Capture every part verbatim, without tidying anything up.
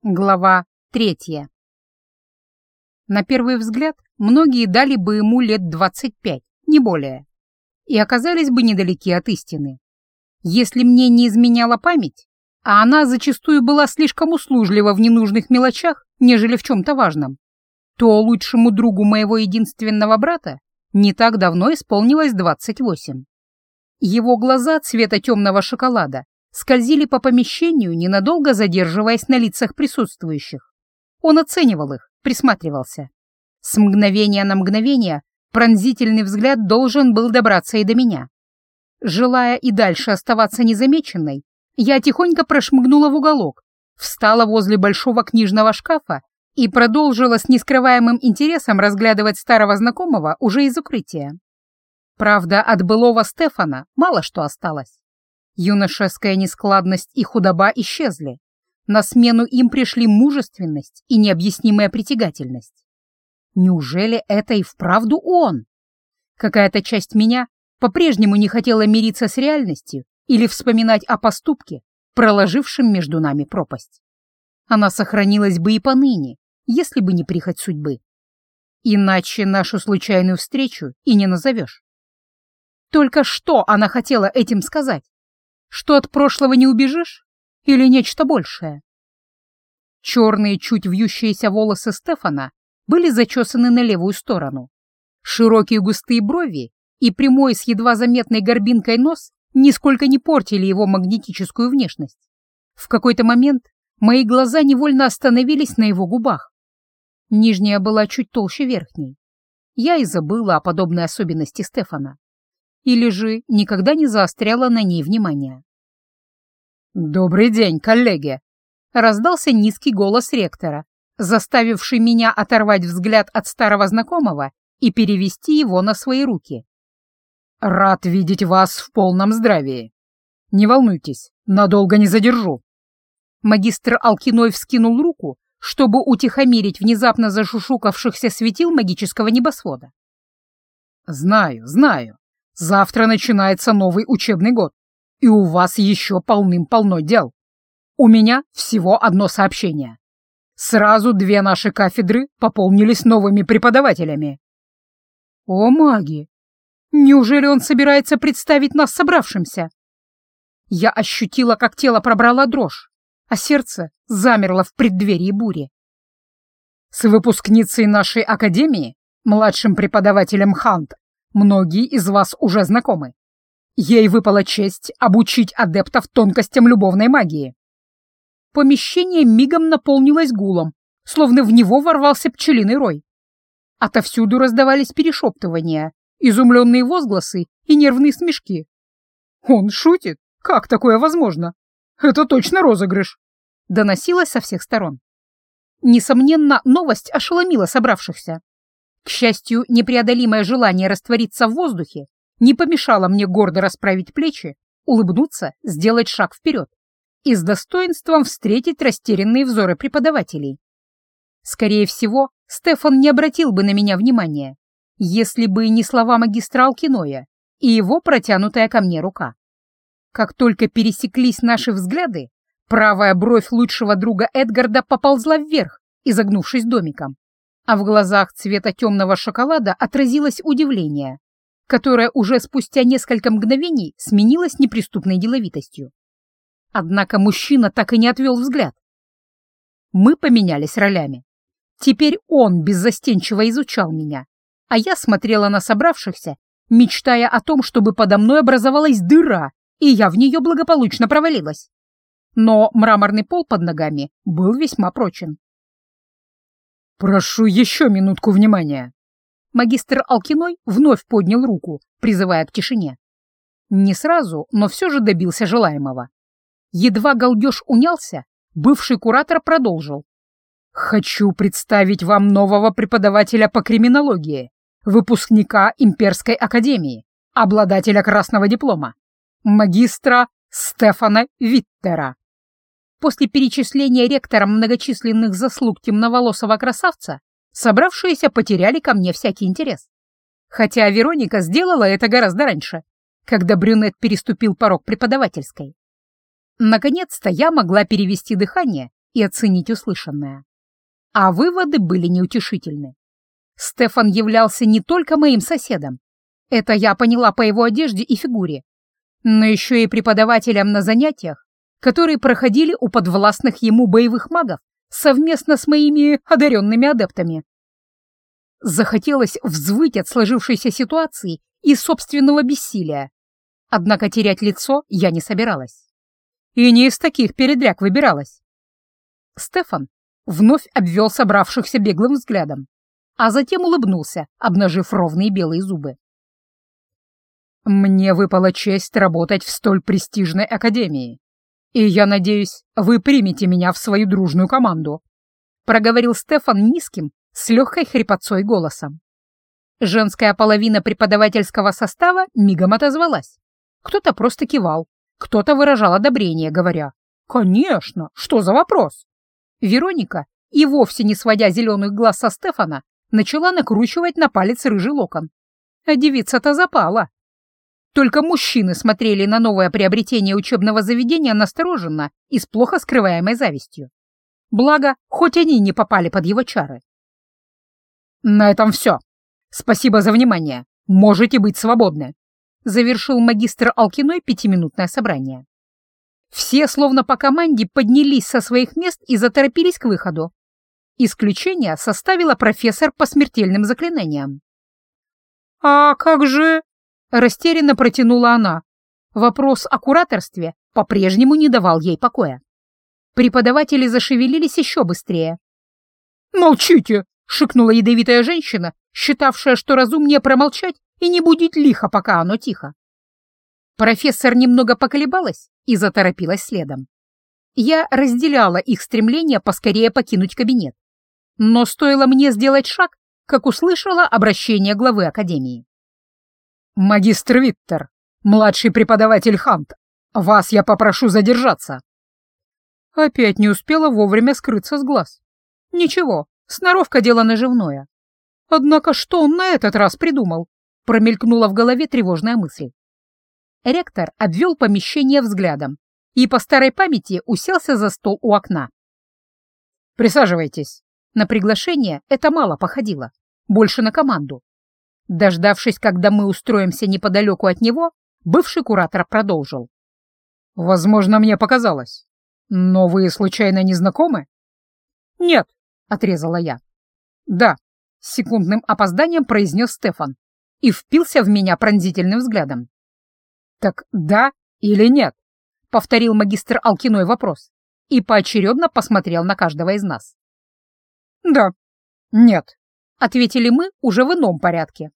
Глава третья. На первый взгляд, многие дали бы ему лет двадцать пять, не более, и оказались бы недалеки от истины. Если мне не изменяла память, а она зачастую была слишком услужлива в ненужных мелочах, нежели в чем-то важном, то лучшему другу моего единственного брата не так давно исполнилось двадцать восемь. Его глаза цвета темного шоколада скользили по помещению, ненадолго задерживаясь на лицах присутствующих. Он оценивал их, присматривался. С мгновения на мгновение пронзительный взгляд должен был добраться и до меня. Желая и дальше оставаться незамеченной, я тихонько прошмыгнула в уголок, встала возле большого книжного шкафа и продолжила с нескрываемым интересом разглядывать старого знакомого уже из укрытия. Правда, от былого Стефана мало что осталось. Юношеская нескладность и худоба исчезли. На смену им пришли мужественность и необъяснимая притягательность. Неужели это и вправду он? Какая-то часть меня по-прежнему не хотела мириться с реальностью или вспоминать о поступке, проложившем между нами пропасть. Она сохранилась бы и поныне, если бы не прихоть судьбы. Иначе нашу случайную встречу и не назовешь. Только что она хотела этим сказать? Что от прошлого не убежишь? Или нечто большее? Черные, чуть вьющиеся волосы Стефана были зачесаны на левую сторону. Широкие густые брови и прямой с едва заметной горбинкой нос нисколько не портили его магнетическую внешность. В какой-то момент мои глаза невольно остановились на его губах. Нижняя была чуть толще верхней. Я и забыла о подобной особенности Стефана. Или же никогда не заостряла на ней внимание. «Добрый день, коллеги!» — раздался низкий голос ректора, заставивший меня оторвать взгляд от старого знакомого и перевести его на свои руки. «Рад видеть вас в полном здравии. Не волнуйтесь, надолго не задержу». Магистр Алкиной вскинул руку, чтобы утихомирить внезапно зашушукавшихся светил магического небосвода. «Знаю, знаю. Завтра начинается новый учебный год, и у вас еще полным-полно дел. У меня всего одно сообщение. Сразу две наши кафедры пополнились новыми преподавателями». «О, маги! Неужели он собирается представить нас собравшимся?» Я ощутила, как тело пробрала дрожь, а сердце замерло в преддверии бури. «С выпускницей нашей академии, младшим преподавателем Хант, многие из вас уже знакомы. Ей выпала честь обучить адептов тонкостям любовной магии». Помещение мигом наполнилось гулом, словно в него ворвался пчелиный рой. Отовсюду раздавались перешептывания, изумленные возгласы и нервные смешки. «Он шутит? Как такое возможно? Это точно розыгрыш!» Доносилось со всех сторон. Несомненно, новость ошеломила собравшихся. К счастью, непреодолимое желание раствориться в воздухе не помешало мне гордо расправить плечи, улыбнуться, сделать шаг вперед и с достоинством встретить растерянные взоры преподавателей. Скорее всего, Стефан не обратил бы на меня внимания, если бы не слова магистра Алкиноя и его протянутая ко мне рука. Как только пересеклись наши взгляды, правая бровь лучшего друга Эдгарда поползла вверх, изогнувшись домиком, а в глазах цвета темного шоколада отразилось удивление, которое уже спустя несколько мгновений сменилось неприступной деловитостью. Однако мужчина так и не отвел взгляд. Мы поменялись ролями. Теперь он беззастенчиво изучал меня, а я смотрела на собравшихся, мечтая о том, чтобы подо мной образовалась дыра, и я в нее благополучно провалилась. Но мраморный пол под ногами был весьма прочен. «Прошу еще минутку внимания». Магистр Алкиной вновь поднял руку, призывая к тишине. Не сразу, но все же добился желаемого. Едва галдеж унялся, бывший куратор продолжил. «Хочу представить вам нового преподавателя по криминологии, выпускника Имперской академии, обладателя красного диплома, магистра Стефана Виттера». После перечисления ректором многочисленных заслуг темноволосого красавца собравшиеся потеряли ко мне всякий интерес. Хотя Вероника сделала это гораздо раньше, когда брюнет переступил порог преподавательской. Наконец-то я могла перевести дыхание и оценить услышанное. А выводы были неутешительны. Стефан являлся не только моим соседом, это я поняла по его одежде и фигуре, но еще и преподавателем на занятиях, которые проходили у подвластных ему боевых магов совместно с моими одаренными адептами. Захотелось взвыть от сложившейся ситуации и собственного бессилия, однако терять лицо я не собиралась. И не из таких передряг выбиралась. Стефан вновь обвел собравшихся беглым взглядом, а затем улыбнулся, обнажив ровные белые зубы. «Мне выпала честь работать в столь престижной академии, и я надеюсь, вы примете меня в свою дружную команду», проговорил Стефан низким, с легкой хрипотцой голосом. Женская половина преподавательского состава мигом отозвалась. Кто-то просто кивал, кто-то выражал одобрение, говоря: «Конечно, что за вопрос?» Вероника, и вовсе не сводя зеленых глаз со Стефана, начала накручивать на палец рыжий локон. А девица-то запала. Только мужчины смотрели на новое приобретение учебного заведения настороженно и с плохо скрываемой завистью. Благо, хоть они не попали под его чары. «На этом все. Спасибо за внимание. Можете быть свободны», — завершил магистр Алкиной пятиминутное собрание. Все, словно по команде, поднялись со своих мест и заторопились к выходу. Исключение составила профессор по смертельным заклинаниям. «А как же...» — растерянно протянула она. Вопрос о кураторстве по-прежнему не давал ей покоя. Преподаватели зашевелились еще быстрее. «Молчите!» — шикнула ядовитая женщина, считавшая, что разумнее промолчать и не будить лихо, пока оно тихо. Профессор немного поколебалась и заторопилась следом. Я разделяла их стремление поскорее покинуть кабинет. Но стоило мне сделать шаг, как услышала обращение главы академии. «Магистр Виттер, младший преподаватель Хант, вас я попрошу задержаться». Опять не успела вовремя скрыться с глаз. Ничего, сноровка — дело наживное. Однако что он на этот раз придумал? Промелькнула в голове тревожная мысль. Ректор обвел помещение взглядом и по старой памяти уселся за стол у окна. «Присаживайтесь». На приглашение это мало походило, больше на команду. Дождавшись, когда мы устроимся неподалеку от него, бывший куратор продолжил. «Возможно, мне показалось. Но вы случайно не знакомы?» «Нет», — отрезала я. «Да», — с секундным опозданием произнес Стефан и впился в меня пронзительным взглядом. «Так да или нет?» — повторил магистр Алкиной вопрос и поочередно посмотрел на каждого из нас. «Да, нет», — ответили мы уже в ином порядке.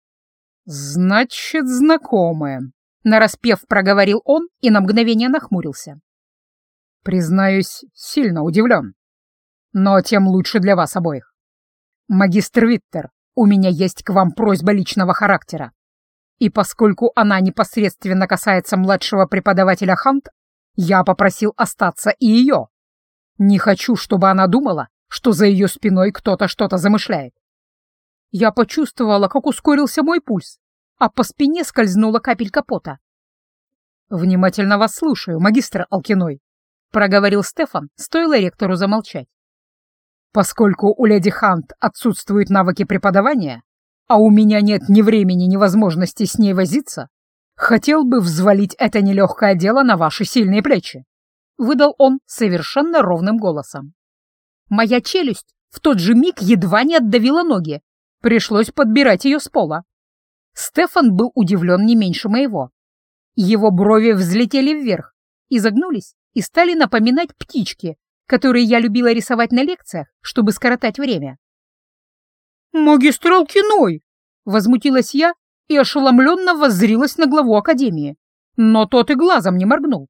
«Значит, знакомые», — нараспев проговорил он и на мгновение нахмурился. «Признаюсь, сильно удивлен. Но тем лучше для вас обоих. Магистр Виттер, у меня есть к вам просьба личного характера. И поскольку она непосредственно касается младшего преподавателя Хант, я попросил остаться и ее. Не хочу, чтобы она думала, что за ее спиной кто-то что-то замышляет». Я почувствовала, как ускорился мой пульс, а по спине скользнула капелька пота. «Внимательно вас слушаю, магистр Алкиной», — проговорил Стефан, стоило ректору замолчать. «Поскольку у леди Хант отсутствуют навыки преподавания, а у меня нет ни времени, ни возможности с ней возиться, хотел бы взвалить это нелегкое дело на ваши сильные плечи», — выдал он совершенно ровным голосом. Моя челюсть в тот же миг едва не отдавила ноги, пришлось подбирать ее с пола. Стефан был удивлен не меньше моего. Его брови взлетели вверх, изогнулись и стали напоминать птички, которые я любила рисовать на лекциях, чтобы скоротать время. «Магистр Алкиной!» — возмутилась я и ошеломленно воззрилась на главу академии, но тот и глазом не моргнул.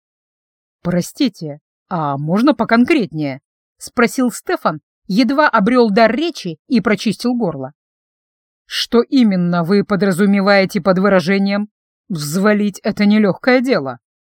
«Простите, а можно поконкретнее?» — спросил Стефан, едва обрел дар речи и прочистил горло. «Что именно вы подразумеваете под выражением «взвалить это нелегкое дело»?»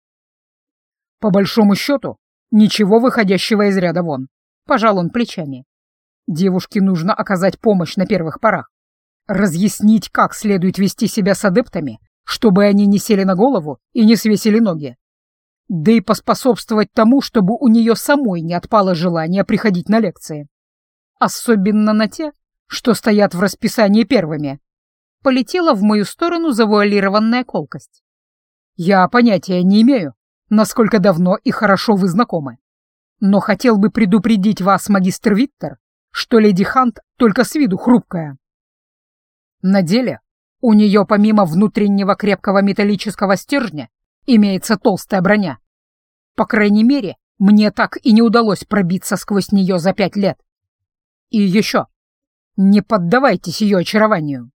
«По большому счету, ничего выходящего из ряда вон», — пожал он плечами. «Девушке нужно оказать помощь на первых порах, разъяснить, как следует вести себя с адептами, чтобы они не сели на голову и не свесили ноги. да и поспособствовать тому, чтобы у нее самой не отпало желание приходить на лекции. Особенно на те, что стоят в расписании первыми. Полетела в мою сторону завуалированная колкость. Я понятия не имею, насколько давно и хорошо вы знакомы. Но хотел бы предупредить вас, магистр Виттер, что леди Хант только с виду хрупкая. На деле у нее помимо внутреннего крепкого металлического стержня имеется толстая броня. По крайней мере, мне так и не удалось пробиться сквозь нее за пять лет. И еще, не поддавайтесь ее очарованию.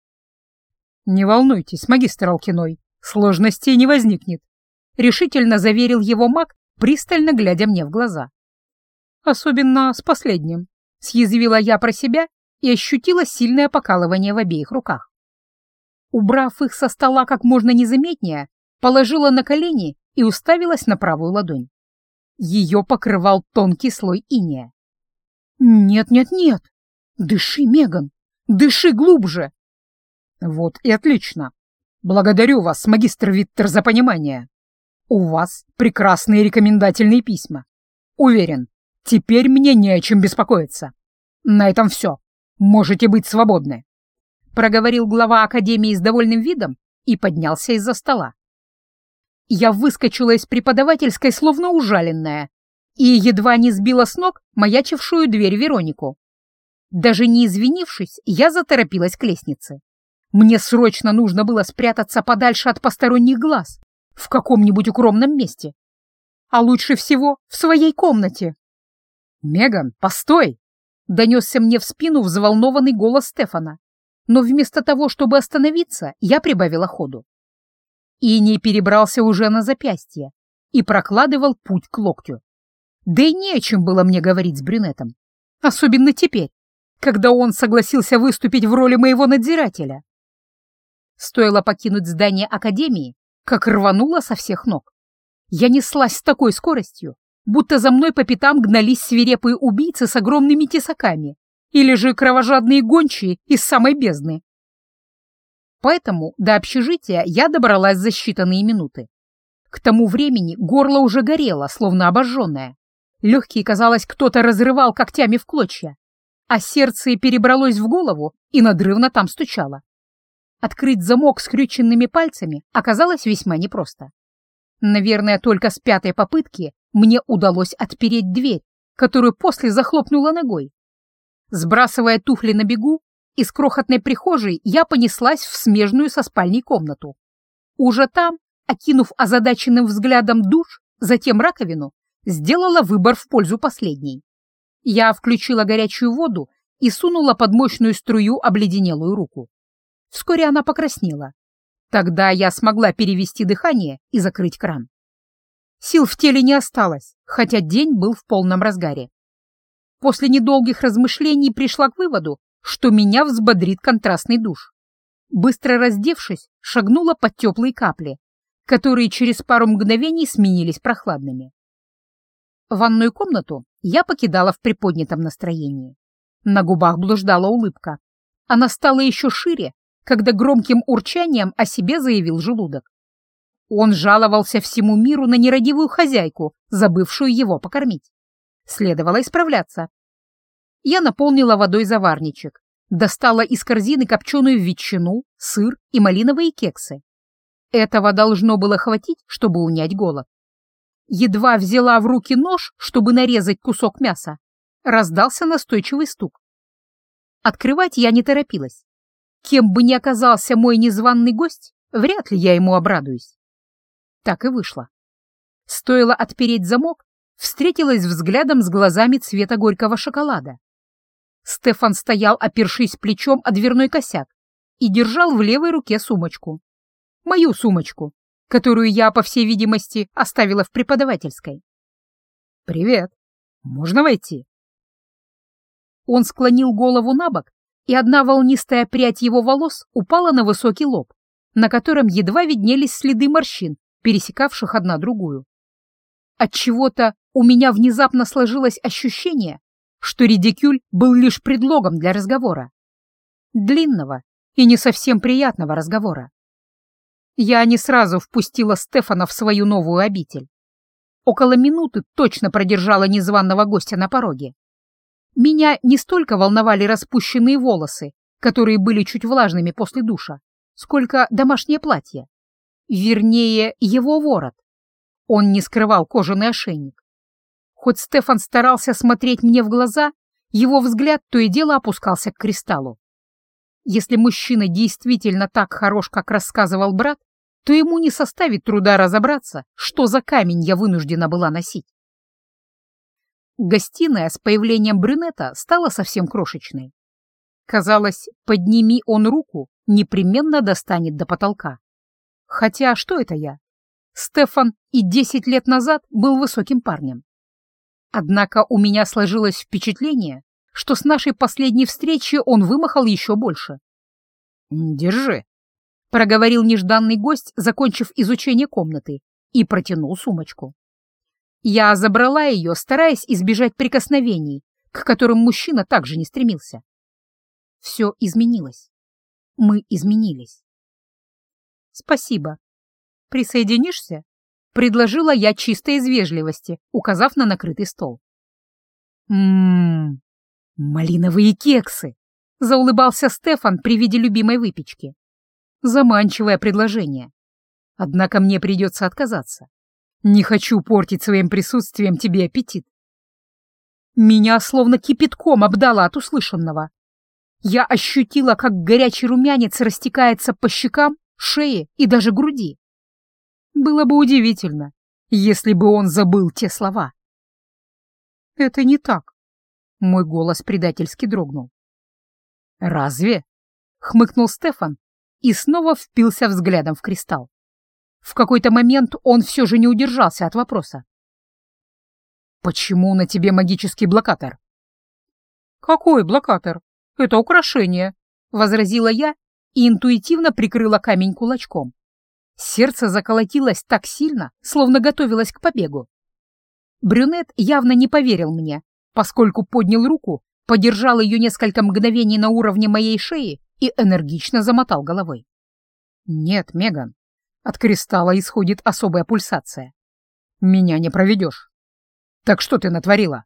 Не волнуйтесь, магистр Алкиной, сложностей не возникнет, решительно заверил его маг, пристально глядя мне в глаза. Особенно с последним, съязвила я про себя и ощутила сильное покалывание в обеих руках. Убрав их со стола как можно незаметнее, положила на колени и уставилась на правую ладонь. Ее покрывал тонкий слой инея. «Нет-нет-нет! Дыши, Меган! Дыши глубже!» «Вот и отлично! Благодарю вас, магистр Виттер, за понимание. У вас прекрасные рекомендательные письма. Уверен, теперь мне не о чем беспокоиться. На этом все. Можете быть свободны», — проговорил глава Академии с довольным видом и поднялся из-за стола. Я выскочила из преподавательской, словно ужаленная, и едва не сбила с ног маячившую дверь Веронику. Даже не извинившись, я заторопилась к лестнице. Мне срочно нужно было спрятаться подальше от посторонних глаз, в каком-нибудь укромном месте. А лучше всего в своей комнате. «Меган, постой!» — донесся мне в спину взволнованный голос Стефана. Но вместо того, чтобы остановиться, я прибавила ходу. Иней перебрался уже на запястье и прокладывал путь к локтю. Да и не о чем было мне говорить с брюнетом. Особенно теперь, когда он согласился выступить в роли моего надзирателя. Стоило покинуть здание Академии, как рвануло со всех ног. Я неслась с такой скоростью, будто за мной по пятам гнались свирепые убийцы с огромными тесаками или же кровожадные гончие из самой бездны. Поэтому до общежития я добралась за считанные минуты. К тому времени горло уже горело, словно обожженное. Легкие, казалось, кто-то разрывал когтями в клочья, а сердце перебралось в голову и надрывно там стучало. Открыть замок скрюченными пальцами оказалось весьма непросто. Наверное, только с пятой попытки мне удалось отпереть дверь, которую после захлопнула ногой. Сбрасывая туфли на бегу, из крохотной прихожей я понеслась в смежную со спальней комнату. Уже там, окинув озадаченным взглядом душ, затем раковину, сделала выбор в пользу последней. Я включила горячую воду и сунула под мощную струю обледенелую руку. Вскоре она покраснела. Тогда я смогла перевести дыхание и закрыть кран. Сил в теле не осталось, хотя день был в полном разгаре. После недолгих размышлений пришла к выводу, что меня взбодрит контрастный душ. Быстро раздевшись, шагнула под теплые капли, которые через пару мгновений сменились прохладными. Ванную комнату я покидала в приподнятом настроении. На губах блуждала улыбка. Она стала еще шире, когда громким урчанием о себе заявил желудок. Он жаловался всему миру на нерадивую хозяйку, забывшую его покормить. Следовало исправляться. Я наполнила водой заварничек, достала из корзины копченую ветчину, сыр и малиновые кексы. Этого должно было хватить, чтобы унять голод. Едва взяла в руки нож, чтобы нарезать кусок мяса, раздался настойчивый стук. Открывать я не торопилась. Кем бы ни оказался мой незваный гость, вряд ли я ему обрадуюсь. Так и вышло. Стоило отпереть замок, встретилась взглядом с глазами цвета горького шоколада. Стефан стоял, опершись плечом о дверной косяк, и держал в левой руке сумочку. Мою сумочку, которую я, по всей видимости, оставила в преподавательской. «Привет. Можно войти?» Он склонил голову на бок, и одна волнистая прядь его волос упала на высокий лоб, на котором едва виднелись следы морщин, пересекавших одна другую. Отчего-то у меня внезапно сложилось ощущение, что редикюль был лишь предлогом для разговора. Длинного и не совсем приятного разговора. Я не сразу впустила Стефана в свою новую обитель. около минуты точно продержала незваного гостя на пороге. Меня не столько волновали распущенные волосы, которые были чуть влажными после душа, сколько домашнее платье. Вернее, его ворот. Он не скрывал кожаный ошейник. Хоть Стефан старался смотреть мне в глаза, его взгляд то и дело опускался к кристаллу. Если мужчина действительно так хорош, как рассказывал брат, то ему не составит труда разобраться, что за камень я вынуждена была носить. Гостиная с появлением брюнета стала совсем крошечной. Казалось, подними он руку, непременно достанет до потолка. Хотя что это я? Стефан и десять лет назад был высоким парнем. Однако у меня сложилось впечатление, что с нашей последней встречи он вымахал еще больше. «Держи», — проговорил нежданный гость, закончив изучение комнаты, и протянул сумочку. Я забрала ее, стараясь избежать прикосновений, к которым мужчина также не стремился. Все изменилось. Мы изменились. «Спасибо. Присоединишься?» — предложила я чисто из вежливости, указав на накрытый стол. «Ммм, малиновые кексы!» — заулыбался Стефан при виде любимой выпечки. Заманчивое предложение. Однако мне придется отказаться. Не хочу портить своим присутствием тебе аппетит. Меня словно кипятком обдало от услышанного. Я ощутила, как горячий румянец растекается по щекам, шее и даже груди. Было бы удивительно, если бы он забыл те слова. «Это не так», — мой голос предательски дрогнул. «Разве?» — хмыкнул Стефан и снова впился взглядом в кристалл. В какой-то момент он все же не удержался от вопроса. «Почему на тебе магический блокатор?» «Какой блокатор? Это украшение», — возразила я и интуитивно прикрыла камень кулачком. Сердце заколотилось так сильно, словно готовилось к побегу. Брюнет явно не поверил мне, поскольку поднял руку, подержал ее несколько мгновений на уровне моей шеи и энергично замотал головой. «Нет, Меган, от кристалла исходит особая пульсация. Меня не проведешь. Так что ты натворила?»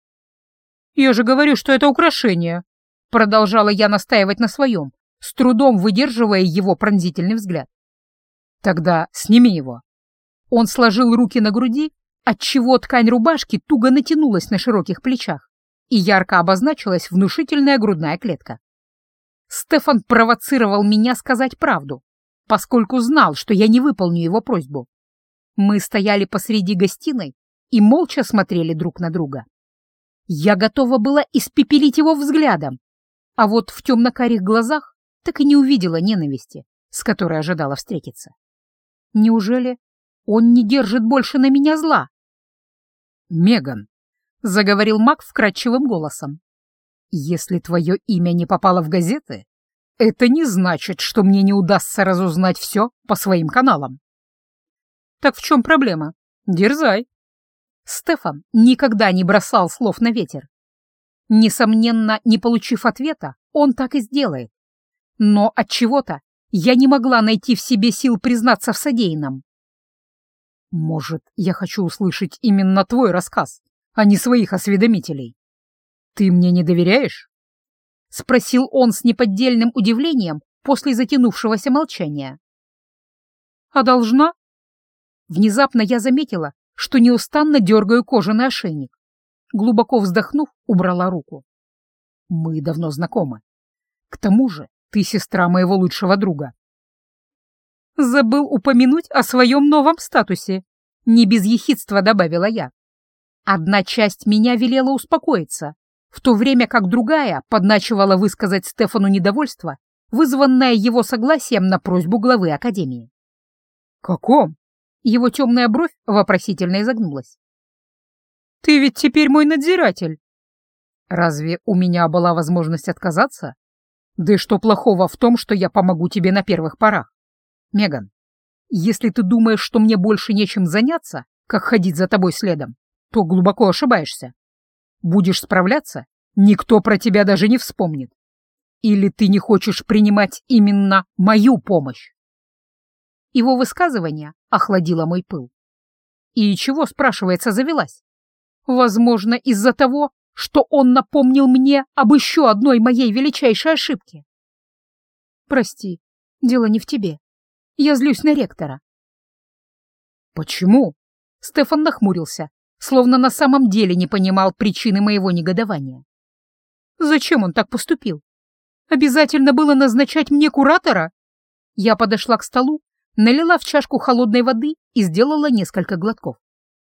«Я же говорю, что это украшение», — продолжала я настаивать на своем, с трудом выдерживая его пронзительный взгляд. «Тогда сними его». Он сложил руки на груди, отчего ткань рубашки туго натянулась на широких плечах, и ярко обозначилась внушительная грудная клетка. Стефан провоцировал меня сказать правду, поскольку знал, что я не выполню его просьбу. Мы стояли посреди гостиной и молча смотрели друг на друга. Я готова была испепелить его взглядом, а вот в темно-карих глазах так и не увидела ненависти, с которой ожидала встретиться. Неужели он не держит больше на меня зла? «Меган», — заговорил маг вкрадчивым голосом, — «если твое имя не попало в газеты, это не значит, что мне не удастся разузнать все по своим каналам». «Так в чем проблема? Дерзай». Стефан никогда не бросал слов на ветер. Несомненно, не получив ответа, он так и сделает. Но отчего-то я не могла найти в себе сил признаться в содеянном. «Может, я хочу услышать именно твой рассказ, а не своих осведомителей. Ты мне не доверяешь?» — спросил он с неподдельным удивлением после затянувшегося молчания. «А должна?» Внезапно я заметила, что неустанно дергаю кожаный ошейник. Глубоко вздохнув, убрала руку. «Мы давно знакомы. К тому же ты сестра моего лучшего друга». «Забыл упомянуть о своем новом статусе», — не без ехидства добавила я. Одна часть меня велела успокоиться, в то время как другая подначивала высказать Стефану недовольство, вызванное его согласием на просьбу главы Академии. «Каком?» — его темная бровь вопросительно изогнулась. «Ты ведь теперь мой надзиратель». «Разве у меня была возможность отказаться? Да и что плохого в том, что я помогу тебе на первых порах? Меган, если ты думаешь, что мне больше нечем заняться, как ходить за тобой следом, то глубоко ошибаешься. Будешь справляться, никто про тебя даже не вспомнит. Или ты не хочешь принимать именно мою помощь?» Его высказывание охладило мой пыл. И чего, спрашивается, завелась? Возможно, из-за того, что он напомнил мне об еще одной моей величайшей ошибке. Прости, дело не в тебе. Я злюсь на ректора. Почему? Стефан нахмурился, словно на самом деле не понимал причины моего негодования. Зачем он так поступил? Обязательно было назначать мне куратора? Я подошла к столу, налила в чашку холодной воды и сделала несколько глотков.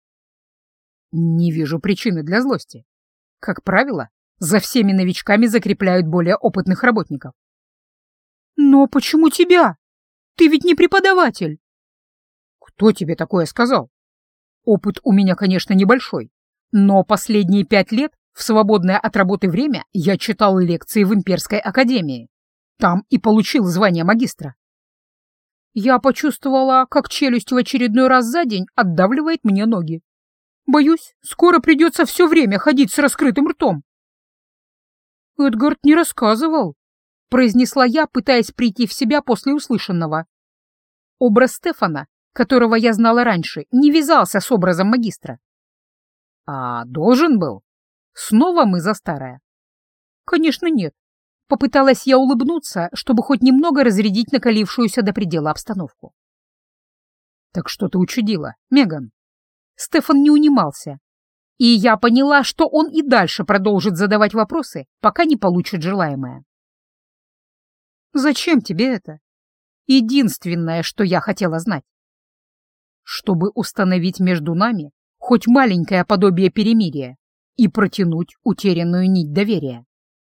Не вижу причины для злости. Как правило, за всеми новичками закрепляют более опытных работников. Но почему тебя? Ты ведь не преподаватель. Кто тебе такое сказал? Опыт у меня, конечно, небольшой, но последние пять лет в свободное от работы время я читал лекции в Имперской академии. Там и получил звание магистра. Я почувствовала, как челюсть в очередной раз за день отдавливает мне ноги. Боюсь, скоро придется все время ходить с раскрытым ртом. Эдгард не рассказывал, произнесла я, пытаясь прийти в себя после услышанного. Образ Стефана, которого я знала раньше, не вязался с образом магистра. А должен был? Снова мы за старое? Конечно, нет. Попыталась я улыбнуться, чтобы хоть немного разрядить накалившуюся до предела обстановку. Так что ты учудила, Меган? Стефан не унимался, и я поняла, что он и дальше продолжит задавать вопросы, пока не получит желаемое. Зачем тебе это? Единственное, что я хотела знать. Чтобы установить между нами хоть маленькое подобие перемирия и протянуть утерянную нить доверия.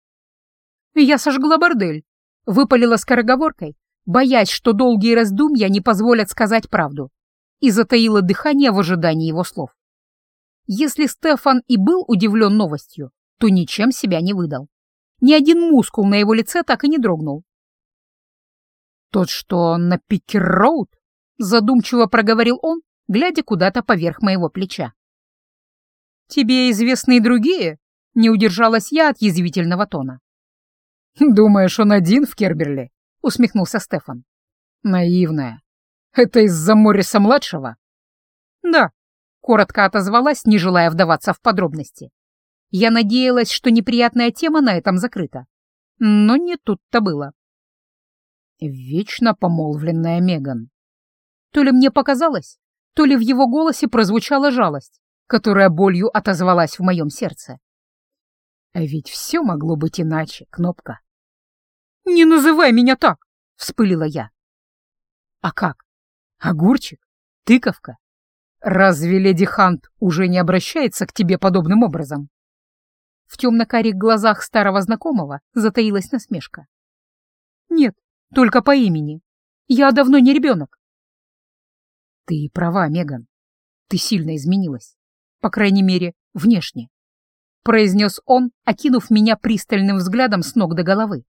Я сожгла бордель, выпалила скороговоркой, боясь, что долгие раздумья не позволят сказать правду, и затаила дыхание в ожидании его слов. Если Стефан и был удивлен новостью, то ничем себя не выдал. Ни один мускул на его лице так и не дрогнул. «Тот, что на Пикер-Роуд?» — задумчиво проговорил он, глядя куда-то поверх моего плеча. «Тебе известны и другие?» — не удержалась я от язвительного тона. «Думаешь, он один в Керберли?» — усмехнулся Стефан. «Наивная. Это из-за Морриса-младшего?» «Да», — коротко отозвалась, не желая вдаваться в подробности. Я надеялась, что неприятная тема на этом закрыта. Но не тут-то было. Вечно помолвленная Меган. То ли мне показалось, то ли в его голосе прозвучала жалость, которая болью отозвалась в моем сердце. А ведь все могло быть иначе, Кнопка. «Не называй меня так!» — вспылила я. «А как? Огурчик? Тыковка? Разве леди Хант уже не обращается к тебе подобным образом?» В темно-карих глазах старого знакомого затаилась насмешка. «Нет, только по имени. Я давно не ребенок». «Ты права, Меган. Ты сильно изменилась. По крайней мере, внешне», — произнес он, окинув меня пристальным взглядом с ног до головы.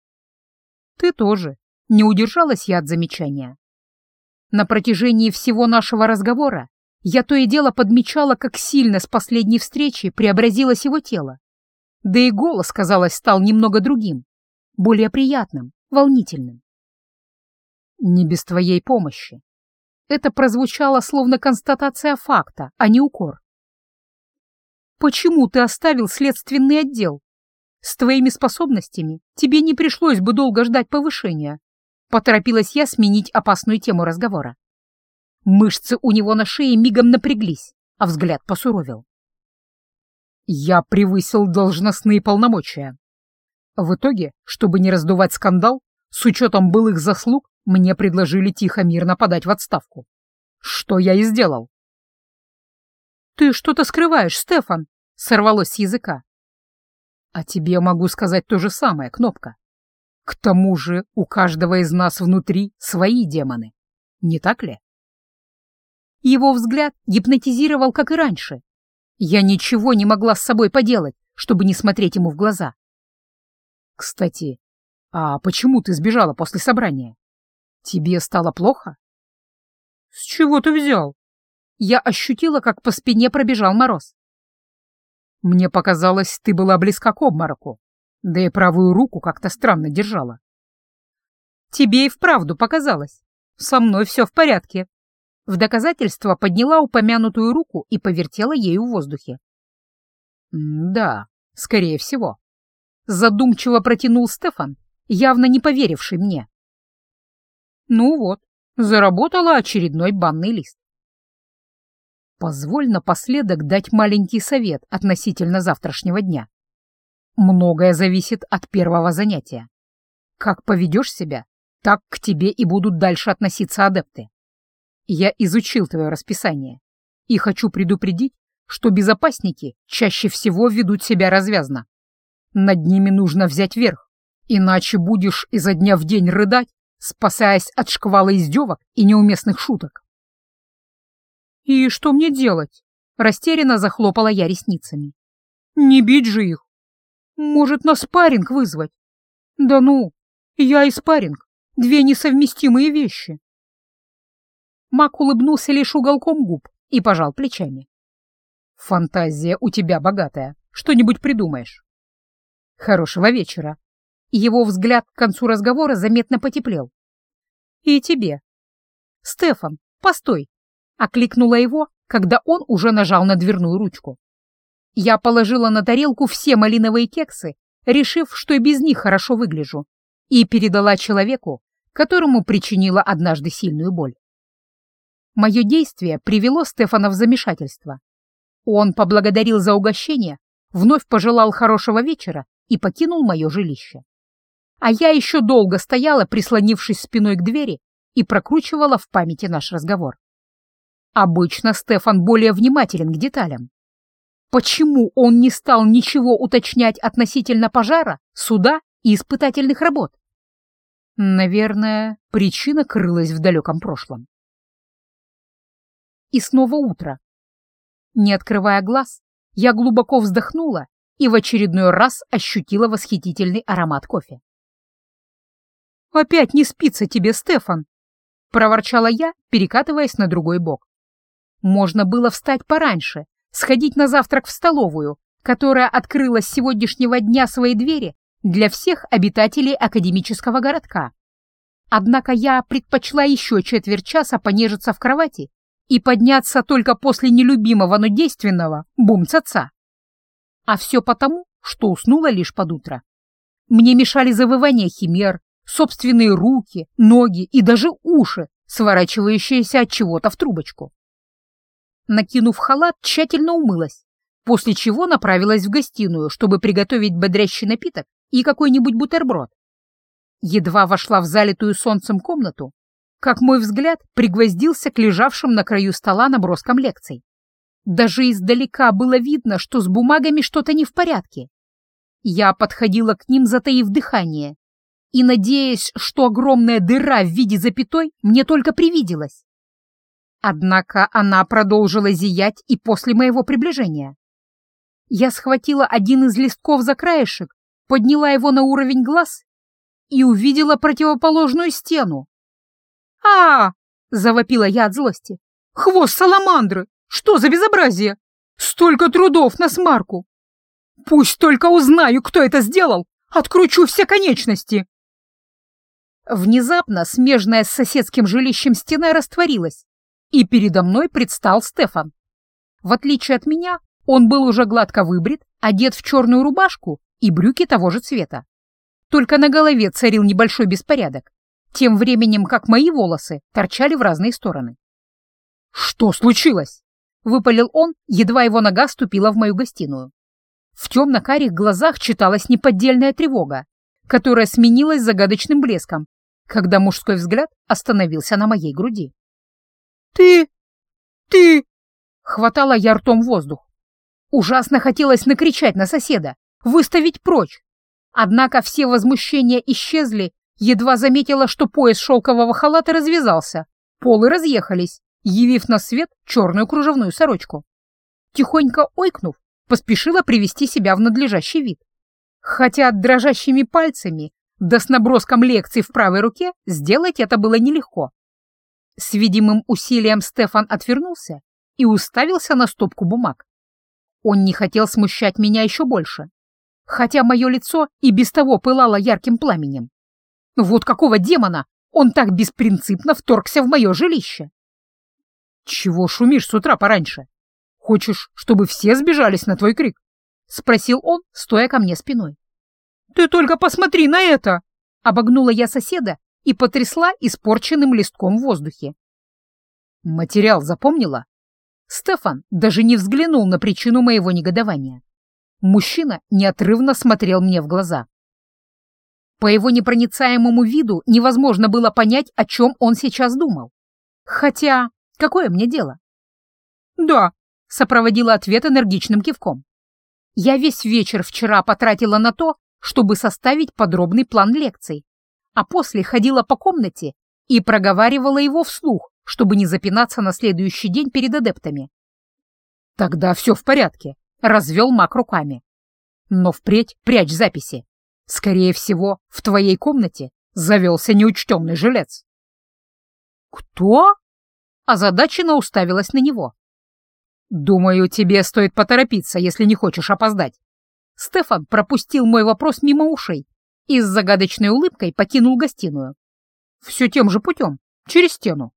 «Ты тоже», — не удержалась я от замечания. На протяжении всего нашего разговора я то и дело подмечала, как сильно с последней встречи преобразилось его тело. Да и голос, казалось, стал немного другим, более приятным, волнительным. «Не без твоей помощи». Это прозвучало словно констатация факта, а не укор. «Почему ты оставил следственный отдел? С твоими способностями тебе не пришлось бы долго ждать повышения», — поторопилась я сменить опасную тему разговора. Мышцы у него на шее мигом напряглись, а взгляд посуровил. «Я превысил должностные полномочия. В итоге, чтобы не раздувать скандал, с учетом былых заслуг, мне предложили тихо-мирно подать в отставку. Что я и сделал». «Ты что-то скрываешь, Стефан», — сорвалось с языка. «А тебе могу сказать то же самое, Кнопка. К тому же у каждого из нас внутри свои демоны. Не так ли?» Его взгляд гипнотизировал, как и раньше. Я ничего не могла с собой поделать, чтобы не смотреть ему в глаза. «Кстати, а почему ты сбежала после собрания? Тебе стало плохо?» «С чего ты взял?» Я ощутила, как по спине пробежал мороз. «Мне показалось, ты была близка к обмороку, да и правую руку как-то странно держала». «Тебе и вправду показалось. Со мной все в порядке». В доказательство подняла упомянутую руку и повертела ею в воздухе. «Да, скорее всего», — задумчиво протянул Стефан, явно не поверивший мне. Ну вот, заработала очередной банный лист. Позволь напоследок дать маленький совет относительно завтрашнего дня. Многое зависит от первого занятия. Как поведешь себя, так к тебе и будут дальше относиться адепты. Я изучил твое расписание и хочу предупредить, что безопасники чаще всего ведут себя развязно. Над ними нужно взять верх, иначе будешь изо дня в день рыдать, спасаясь от шквала издевок и неуместных шуток. «И что мне делать?» — растерянно захлопала я ресницами. «Не бить же их. Может, на спарринг вызвать? Да ну, я и спарринг — две несовместимые вещи». Мак улыбнулся лишь уголком губ и пожал плечами. «Фантазия у тебя богатая. Что-нибудь придумаешь. Хорошего вечера». Его взгляд к концу разговора заметно потеплел. «И тебе». «Стефан, постой!» — окликнула его, когда он уже нажал на дверную ручку. Я положила на тарелку все малиновые кексы, решив, что и без них хорошо выгляжу, и передала человеку, которому причинила однажды сильную боль. Мое действие привело Стефана в замешательство. Он поблагодарил за угощение, вновь пожелал хорошего вечера и покинул мое жилище. А я еще долго стояла, прислонившись спиной к двери, и прокручивала в памяти наш разговор. Обычно Стефан более внимателен к деталям. Почему он не стал ничего уточнять относительно пожара, суда и испытательных работ? Наверное, причина крылась в далеком прошлом. И снова утро. Не открывая глаз, я глубоко вздохнула и в очередной раз ощутила восхитительный аромат кофе. «Опять не спится тебе, Стефан!» — проворчала я, перекатываясь на другой бок. Можно было встать пораньше, сходить на завтрак в столовую, которая открыла с сегодняшнего дня свои двери для всех обитателей академического городка. Однако я предпочла еще четверть часа понежиться в кровати и подняться только после нелюбимого, но действенного бум-ца-ца. А все потому, что уснула лишь под утро. Мне мешали завывания химер, собственные руки, ноги и даже уши, сворачивающиеся от чего-то в трубочку. Накинув халат, тщательно умылась, после чего направилась в гостиную, чтобы приготовить бодрящий напиток и какой-нибудь бутерброд. Едва вошла в залитую солнцем комнату, как мой взгляд пригвоздился к лежавшим на краю стола наброскам лекций. Даже издалека было видно, что с бумагами что-то не в порядке. Я подходила к ним, затаив дыхание, и надеясь, что огромная дыра в виде запятой мне только привиделась. Однако она продолжила зиять и после моего приближения. Я схватила один из листков за краешек, подняла его на уровень глаз и увидела противоположную стену. «А!» — завопила я от злости. «Хвост саламандры! Что за безобразие? Столько трудов на смарку! Пусть только узнаю, кто это сделал, откручу все конечности!» Внезапно смежная с соседским жилищем стена растворилась, и передо мной предстал Стефан. В отличие от меня, он был уже гладко выбрит, одет в черную рубашку и брюки того же цвета. Только на голове царил небольшой беспорядок, тем временем как мои волосы торчали в разные стороны. «Что случилось?» — выпалил он, едва его нога ступила в мою гостиную. В темно-карих глазах читалась неподдельная тревога, которая сменилась загадочным блеском, когда мужской взгляд остановился на моей груди. «Ты... ты...» — хватала я ртом воздух. Ужасно хотелось накричать на соседа, выставить прочь. Однако все возмущения исчезли, едва заметила, что пояс шелкового халата развязался, полы разъехались, явив на свет черную кружевную сорочку. Тихонько ойкнув, поспешила привести себя в надлежащий вид. Хотя дрожащими пальцами, да с наброском лекций в правой руке, сделать это было нелегко. С видимым усилием Стефан отвернулся и уставился на стопку бумаг. Он не хотел смущать меня еще больше, хотя мое лицо и без того пылало ярким пламенем. Вот какого демона он так беспринципно вторгся в мое жилище? «Чего шумишь с утра пораньше? Хочешь, чтобы все сбежались на твой крик?» — спросил он, стоя ко мне спиной. «Ты только посмотри на это!» — обогнула я соседа и потрясла испорченным листком в воздухе. «Материал запомнила?» Стефан даже не взглянул на причину моего негодования. Мужчина неотрывно смотрел мне в глаза. По его непроницаемому виду невозможно было понять, о чем он сейчас думал. Хотя, какое мне дело? «Да», — сопроводила ответ энергичным кивком. «Я весь вечер вчера потратила на то, чтобы составить подробный план лекций, а после ходила по комнате и проговаривала его вслух, чтобы не запинаться на следующий день перед адептами». «Тогда все в порядке», — развел маг руками. «Но впредь прячь записи. Скорее всего, в твоей комнате завелся неучтенный жилец». «Кто?» — озадаченно уставилась на него. «Думаю, тебе стоит поторопиться, если не хочешь опоздать». Стефан пропустил мой вопрос мимо ушей и с загадочной улыбкой покинул гостиную. Все тем же путем, через стену.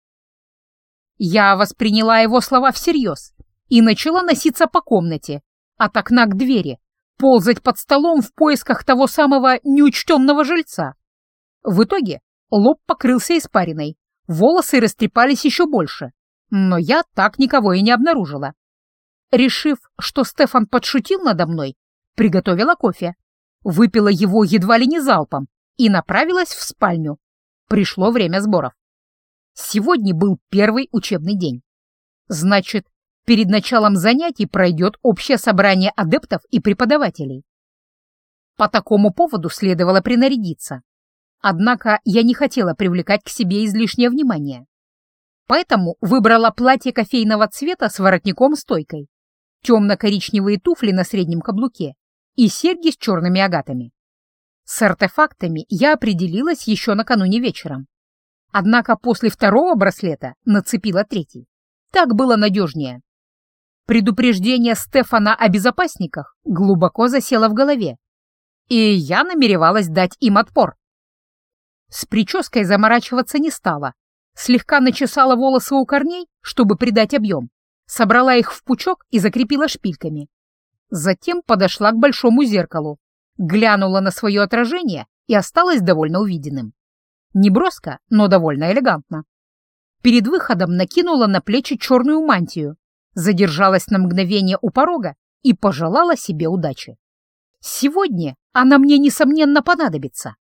Я восприняла его слова всерьез и начала носиться по комнате, от окна к двери, ползать под столом в поисках того самого неучтенного жильца. В итоге лоб покрылся испариной, волосы растрепались еще больше, но я так никого и не обнаружила. Решив, что Стефан подшутил надо мной, приготовила кофе, выпила его едва ли не залпом и направилась в спальню. Пришло время сборов. Сегодня был первый учебный день. Значит, перед началом занятий пройдет общее собрание адептов и преподавателей. По такому поводу следовало принарядиться. Однако я не хотела привлекать к себе излишнее внимание. Поэтому выбрала платье кофейного цвета с воротником-стойкой, темно-коричневые туфли на среднем каблуке и серьги с черными агатами. С артефактами я определилась еще накануне вечером. Однако после второго браслета нацепила третий. Так было надежнее. Предупреждение Стефана о безопасниках глубоко засело в голове, и я намеревалась дать им отпор. С прической заморачиваться не стала, слегка начесала волосы у корней, чтобы придать объем, собрала их в пучок и закрепила шпильками. Затем подошла к большому зеркалу, глянула на свое отражение и осталась довольно увиденным. Не броско, но довольно элегантно. Перед выходом накинула на плечи черную мантию, задержалась на мгновение у порога и пожелала себе удачи. Сегодня она мне, несомненно, понадобится.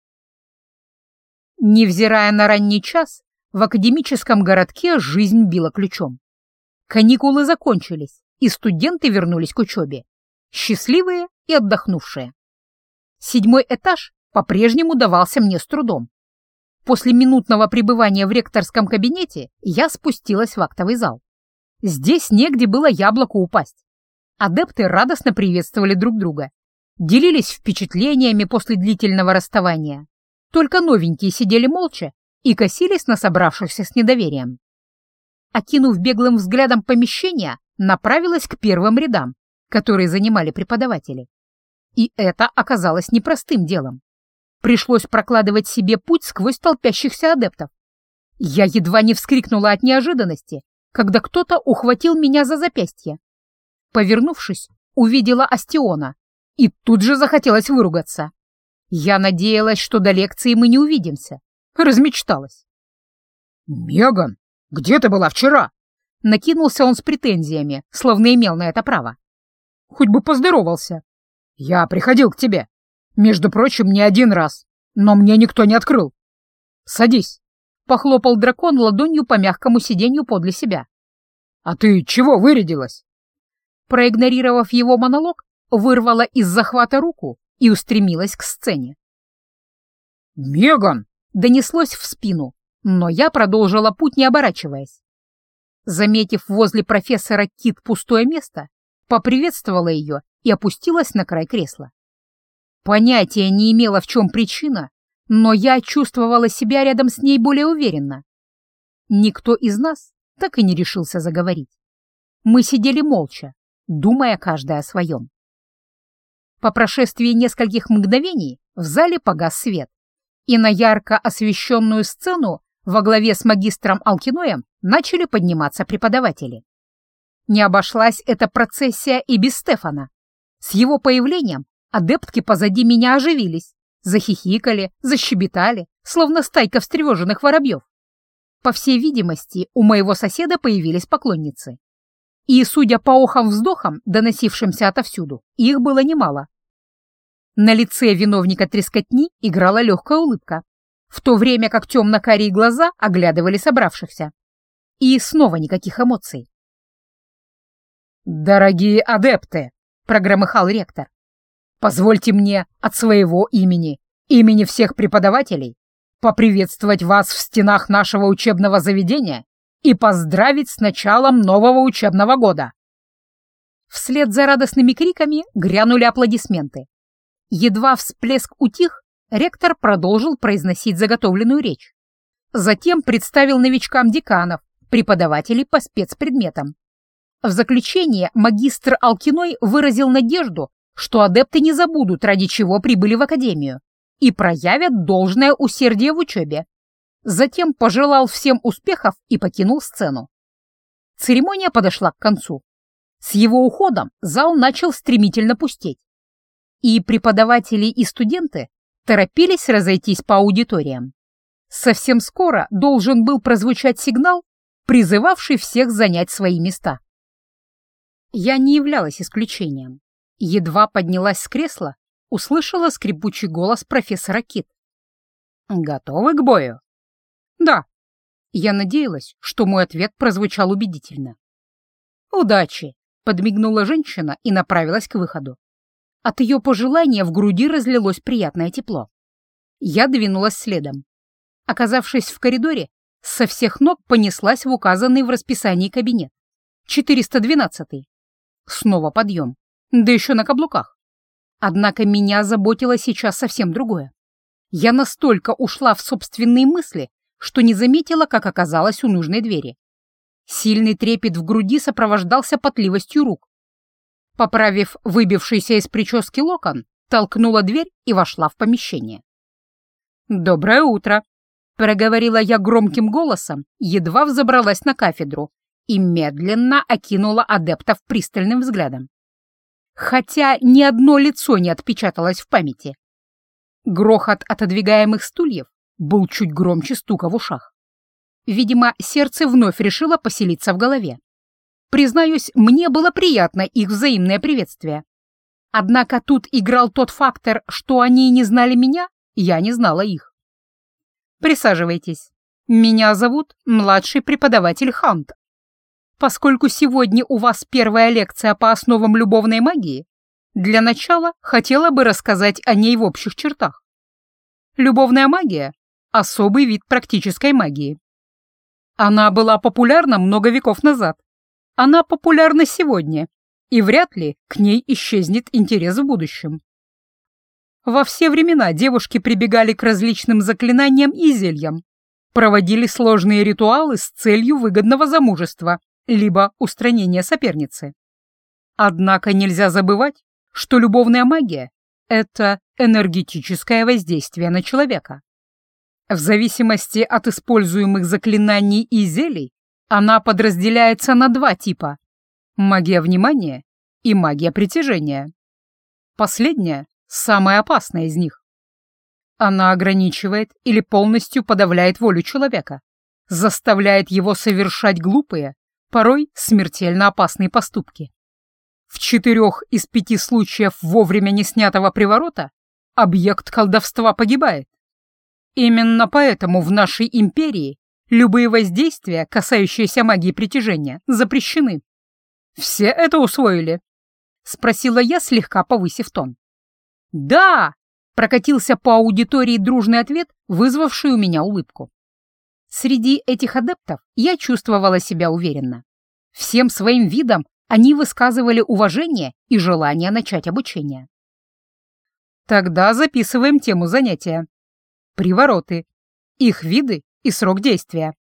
Невзирая на ранний час, в академическом городке жизнь била ключом. Каникулы закончились, и студенты вернулись к учебе, счастливые и отдохнувшие. Седьмой этаж по-прежнему давался мне с трудом. После минутного пребывания в ректорском кабинете я спустилась в актовый зал. Здесь негде было яблоку упасть. Адепты радостно приветствовали друг друга, делились впечатлениями после длительного расставания. Только новенькие сидели молча и косились на собравшихся с недоверием. Окинув беглым взглядом помещения, направилась к первым рядам, которые занимали преподаватели. И это оказалось непростым делом. Пришлось прокладывать себе путь сквозь толпящихся адептов. Я едва не вскрикнула от неожиданности, когда кто-то ухватил меня за запястье. Повернувшись, увидела Астиона, и тут же захотелось выругаться. Я надеялась, что до лекции мы не увидимся. Размечталась. «Меган, где ты была вчера?» Накинулся он с претензиями, словно имел на это право. «Хоть бы поздоровался. Я приходил к тебе. Между прочим, не один раз, но мне никто не открыл. Садись», — похлопал дракон ладонью по мягкому сиденью подле себя. «А ты чего вырядилась?» Проигнорировав его монолог, вырвала из захвата руку и устремилась к сцене. «Меган!» — донеслось в спину, но я продолжила путь, не оборачиваясь. Заметив возле профессора Кит пустое место, поприветствовала ее и опустилась на край кресла. Понятия не имела, в чем причина, но я чувствовала себя рядом с ней более уверенно. Никто из нас так и не решился заговорить. Мы сидели молча, думая каждый о своем. По прошествии нескольких мгновений в зале погас свет, и на ярко освещенную сцену во главе с магистром Алкиноем начали подниматься преподаватели. Не обошлась эта процессия и без Стефана. С его появлением адептки позади меня оживились, захихикали, защебетали, словно стайка встревоженных воробьев. По всей видимости, у моего соседа появились поклонницы. И, судя по охам-вздохам, доносившимся отовсюду, их было немало. На лице виновника трескотни играла легкая улыбка, в то время как темно-карие глаза оглядывали собравшихся. И снова никаких эмоций. «Дорогие адепты!» — прогромыхал ректор. «Позвольте мне от своего имени, имени всех преподавателей, поприветствовать вас в стенах нашего учебного заведения и поздравить с началом нового учебного года!» Вслед за радостными криками грянули аплодисменты. Едва всплеск утих, ректор продолжил произносить заготовленную речь. Затем представил новичкам деканов, преподавателей по спецпредметам. В заключение магистр Алкиной выразил надежду, что адепты не забудут, ради чего прибыли в академию, и проявят должное усердие в учебе. Затем пожелал всем успехов и покинул сцену. Церемония подошла к концу. С его уходом зал начал стремительно пустеть. И преподаватели и студенты торопились разойтись по аудиториям. Совсем скоро должен был прозвучать сигнал, призывавший всех занять свои места. Я не являлась исключением. Едва поднялась с кресла, услышала скрипучий голос профессора Кит. «Готовы к бою?» «Да». Я надеялась, что мой ответ прозвучал убедительно. «Удачи!» — подмигнула женщина и направилась к выходу. От ее пожелания в груди разлилось приятное тепло. Я двинулась следом. Оказавшись в коридоре, со всех ног понеслась в указанный в расписании кабинет. четыреста двенадцатый. Снова подъем, да еще на каблуках. Однако меня заботило сейчас совсем другое. Я настолько ушла в собственные мысли, что не заметила, как оказалась у нужной двери. Сильный трепет в груди сопровождался потливостью рук. Поправив выбившийся из прически локон, толкнула дверь и вошла в помещение. «Доброе утро!» — проговорила я громким голосом, едва взобралась на кафедру и медленно окинула адептов пристальным взглядом. Хотя ни одно лицо не отпечаталось в памяти. Грохот отодвигаемых стульев был чуть громче стука в ушах. Видимо, сердце вновь решило поселиться в голове. Признаюсь, мне было приятно их взаимное приветствие. Однако тут играл тот фактор, что они не знали меня, я не знала их. «Присаживайтесь. Меня зовут младший преподаватель Хант. Поскольку сегодня у вас первая лекция по основам любовной магии, для начала хотела бы рассказать о ней в общих чертах. Любовная магия — особый вид практической магии. Она была популярна много веков назад. Она популярна сегодня, и вряд ли к ней исчезнет интерес в будущем. Во все времена девушки прибегали к различным заклинаниям и зельям, проводили сложные ритуалы с целью выгодного замужества либо устранения соперницы. Однако нельзя забывать, что любовная магия — это энергетическое воздействие на человека. В зависимости от используемых заклинаний и зелий она подразделяется на два типа — магия внимания и магия притяжения. Последняя — самая опасная из них. Она ограничивает или полностью подавляет волю человека, заставляет его совершать глупые, порой смертельно опасные поступки. В четырех из пяти случаев вовремя не снятого приворота объект колдовства погибает. Именно поэтому в нашей империи любые воздействия, касающиеся магии притяжения, запрещены. Все это усвоили? Спросила я, слегка повысив тон. «Да!» — прокатился по аудитории дружный ответ, вызвавший у меня улыбку. Среди этих адептов я чувствовала себя уверенно. Всем своим видом они высказывали уважение и желание начать обучение. Тогда записываем тему занятия. Привороты, их виды и срок действия.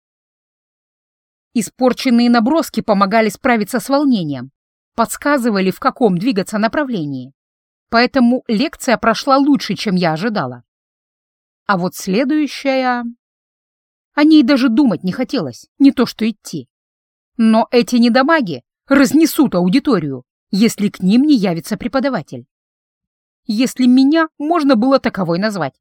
Испорченные наброски помогали справиться с волнением, подсказывали, в каком двигаться направлении. Поэтому лекция прошла лучше, чем я ожидала. А вот следующая... О ней даже думать не хотелось, не то что идти. Но эти недомаги разнесут аудиторию, если к ним не явится преподаватель. Если меня можно было таковой назвать.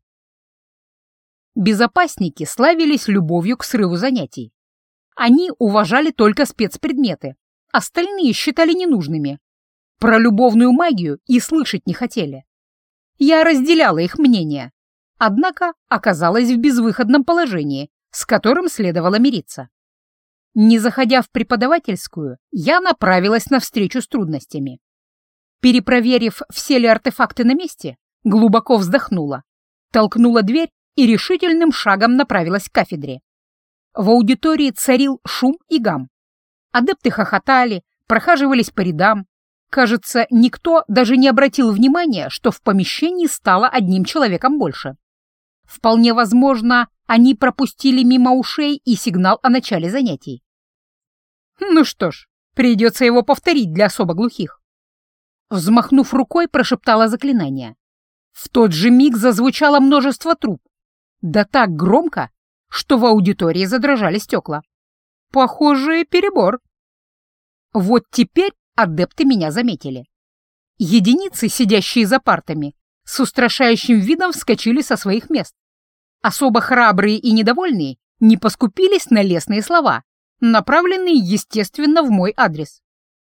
Безопасники славились любовью к срыву занятий. Они уважали только спецпредметы, остальные считали ненужными. Про любовную магию и слышать не хотели. Я разделяла их мнение, однако оказалась в безвыходном положении, с которым следовало мириться. Не заходя в преподавательскую, я направилась навстречу с трудностями. Перепроверив, все ли артефакты на месте, глубоко вздохнула, толкнула дверь и решительным шагом направилась к кафедре. В аудитории царил шум и гам. Адепты хохотали, прохаживались по рядам. Кажется, никто даже не обратил внимания, что в помещении стало одним человеком больше. Вполне возможно, они пропустили мимо ушей и сигнал о начале занятий. Ну что ж, придется его повторить для особо глухих. Взмахнув рукой, прошептала заклинание. В тот же миг зазвучало множество труб. Да так громко, что в аудитории задрожали стекла. Похоже, перебор. Вот теперь адепты меня заметили. Единицы, сидящие за партами, с устрашающим видом вскочили со своих мест. Особо храбрые и недовольные не поскупились на лестные слова, направленные, естественно, в мой адрес.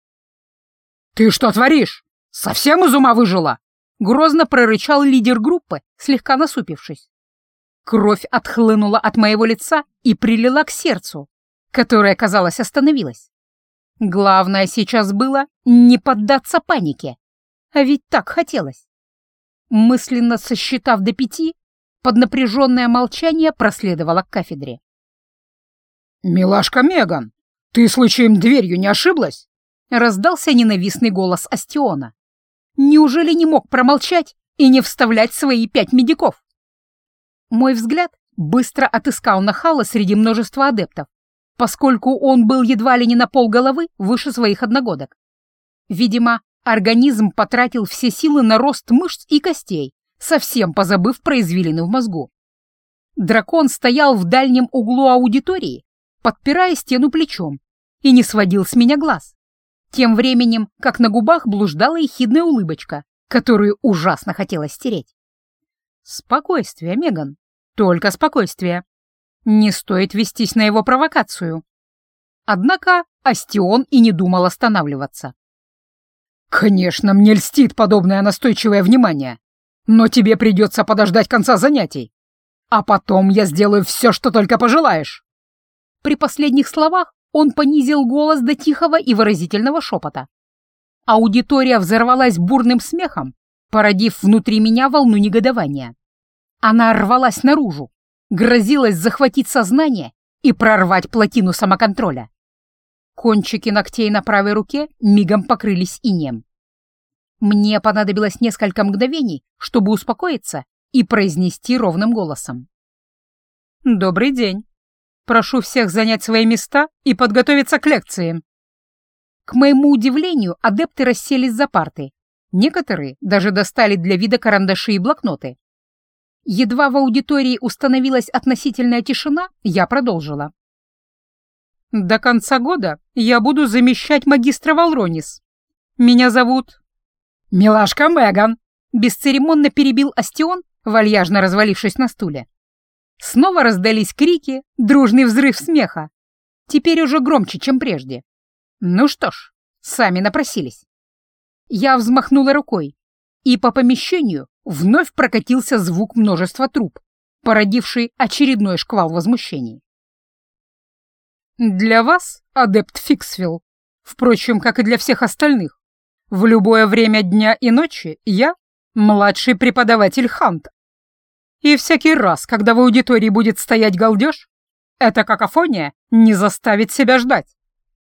«Ты что творишь? Совсем из ума выжила?» — грозно прорычал лидер группы, слегка насупившись. Кровь отхлынула от моего лица и прилила к сердцу, которое, казалось, остановилось. Главное сейчас было не поддаться панике, а ведь так хотелось. Мысленно сосчитав до пяти, под напряженное молчание проследовала к кафедре. «Милашка Меган, ты случаем дверью не ошиблась?» — раздался ненавистный голос Астиона. Неужели не мог промолчать и не вставлять свои пять медиков? Мой взгляд быстро отыскал нахала среди множества адептов, поскольку он был едва ли не на полголовы выше своих одногодок. Видимо, организм потратил все силы на рост мышц и костей, совсем позабыв про извилины в мозгу. Дракон стоял в дальнем углу аудитории, подпирая стену плечом, и не сводил с меня глаз. Тем временем, как на губах блуждала ехидная улыбочка, которую ужасно хотелось стереть. Спокойствие, Меган, только спокойствие. Не стоит вестись на его провокацию. Однако Астион и не думал останавливаться. «Конечно, мне льстит подобное настойчивое внимание, но тебе придется подождать конца занятий, а потом я сделаю все, что только пожелаешь». При последних словах он понизил голос до тихого и выразительного шепота. Аудитория взорвалась бурным смехом, породив внутри меня волну негодования. Она рвалась наружу, грозилась захватить сознание и прорвать плотину самоконтроля. Кончики ногтей на правой руке мигом покрылись инеем. Мне понадобилось несколько мгновений, чтобы успокоиться и произнести ровным голосом. «Добрый день. Прошу всех занять свои места и подготовиться к лекции». К моему удивлению, адепты расселись за парты. Некоторые даже достали для вида карандаши и блокноты. Едва в аудитории установилась относительная тишина, я продолжила. «До конца года я буду замещать магистра Валронис. Меня зовут...» «Милашка Меган», — бесцеремонно перебил Астион, вальяжно развалившись на стуле. Снова раздались крики, дружный взрыв смеха. Теперь уже громче, чем прежде. Ну что ж, сами напросились. Я взмахнула рукой, и по помещению вновь прокатился звук множества труб, породивший очередной шквал возмущений. Для вас, адепт Фиксвилл, впрочем, как и для всех остальных, в любое время дня и ночи я младший преподаватель Хант. И всякий раз, когда в аудитории будет стоять галдеж, эта какофония не заставит себя ждать.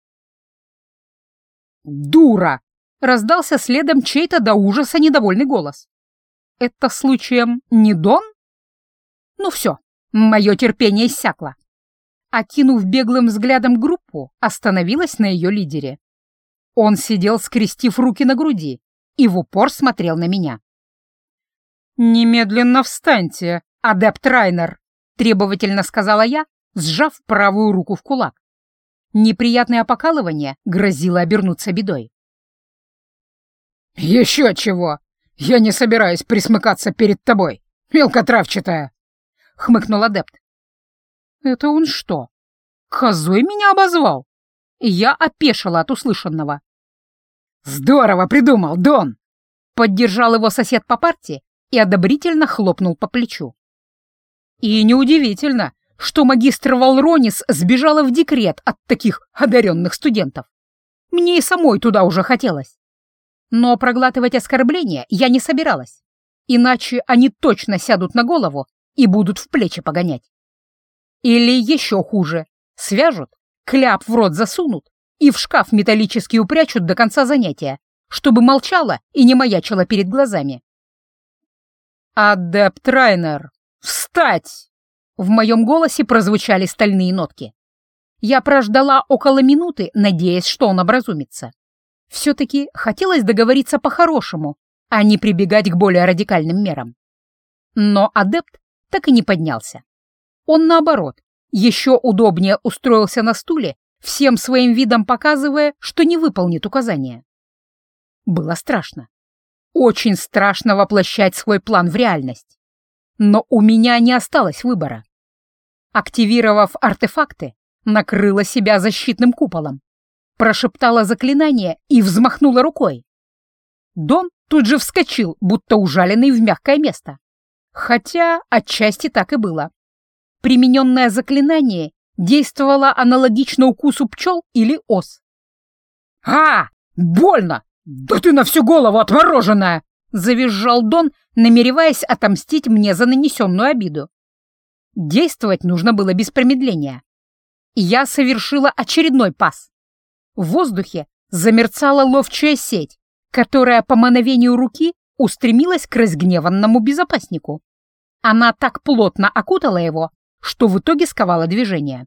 «Дура!» — раздался следом чей-то до ужаса недовольный голос. «Это случаем не Дон?» Ну все, мое терпение иссякло. Окинув беглым взглядом группу, остановилась на ее лидере. Он сидел, скрестив руки на груди, и в упор смотрел на меня. «Немедленно встаньте, адепт Райнер», — требовательно сказала я, сжав правую руку в кулак. Неприятное покалывание грозило обернуться бедой. «Еще чего! Я не собираюсь присмыкаться перед тобой, мелкотравчатая!» — хмыкнул адепт. «Это он что, козой меня обозвал?» И я опешила от услышанного. «Здорово придумал, Дон!» — поддержал его сосед по парте и одобрительно хлопнул по плечу. И неудивительно, что магистр Валронис сбежала в декрет от таких одаренных студентов. Мне и самой туда уже хотелось. Но проглатывать оскорбления я не собиралась, иначе они точно сядут на голову и будут в плечи погонять. Или еще хуже, свяжут, кляп в рот засунут и в шкаф металлический упрячут до конца занятия, чтобы молчала и не маячила перед глазами. «Адепт Райнер, встать!» В моем голосе прозвучали стальные нотки. Я прождала около минуты, надеясь, что он образумится. Все-таки хотелось договориться по-хорошему, а не прибегать к более радикальным мерам. Но адепт так и не поднялся. Он, наоборот, еще удобнее устроился на стуле, всем своим видом показывая, что не выполнит указания. Было страшно. Очень страшно воплощать свой план в реальность. Но у меня не осталось выбора. Активировав артефакты, накрыла себя защитным куполом, прошептала заклинание и взмахнула рукой. Дон тут же вскочил, будто ужаленный в мягкое место. Хотя отчасти так и было. Примененное заклинание действовало аналогично укусу пчел или ос. «А, больно! Да ты на всю голову отмороженная!» — завизжал Дон, намереваясь отомстить мне за нанесенную обиду. Действовать нужно было без промедления. Я совершила очередной пас. В воздухе замерцала ловчая сеть, которая по мановению руки устремилась к разгневанному безопаснику. Она так плотно окутала его, что в итоге сковала движение.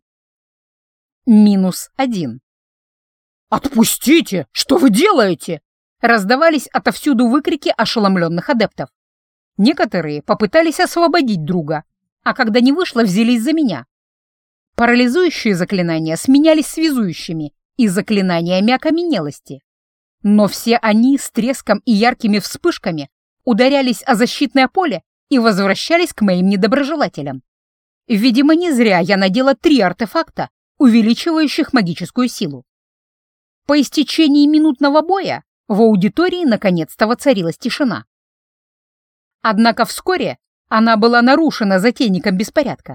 Минус один. «Отпустите! Что вы делаете?» Раздавались отовсюду выкрики ошеломленных адептов. Некоторые попытались освободить друга, а когда не вышло, взялись за меня. Парализующие заклинания сменялись связующими и заклинаниями окаменелости. Но все они с треском и яркими вспышками ударялись о защитное поле и возвращались к моим недоброжелателям. Видимо, не зря я надела три артефакта, увеличивающих магическую силу. По истечении минутного боя в аудитории наконец-то воцарилась тишина. Однако вскоре она была нарушена затейником беспорядка.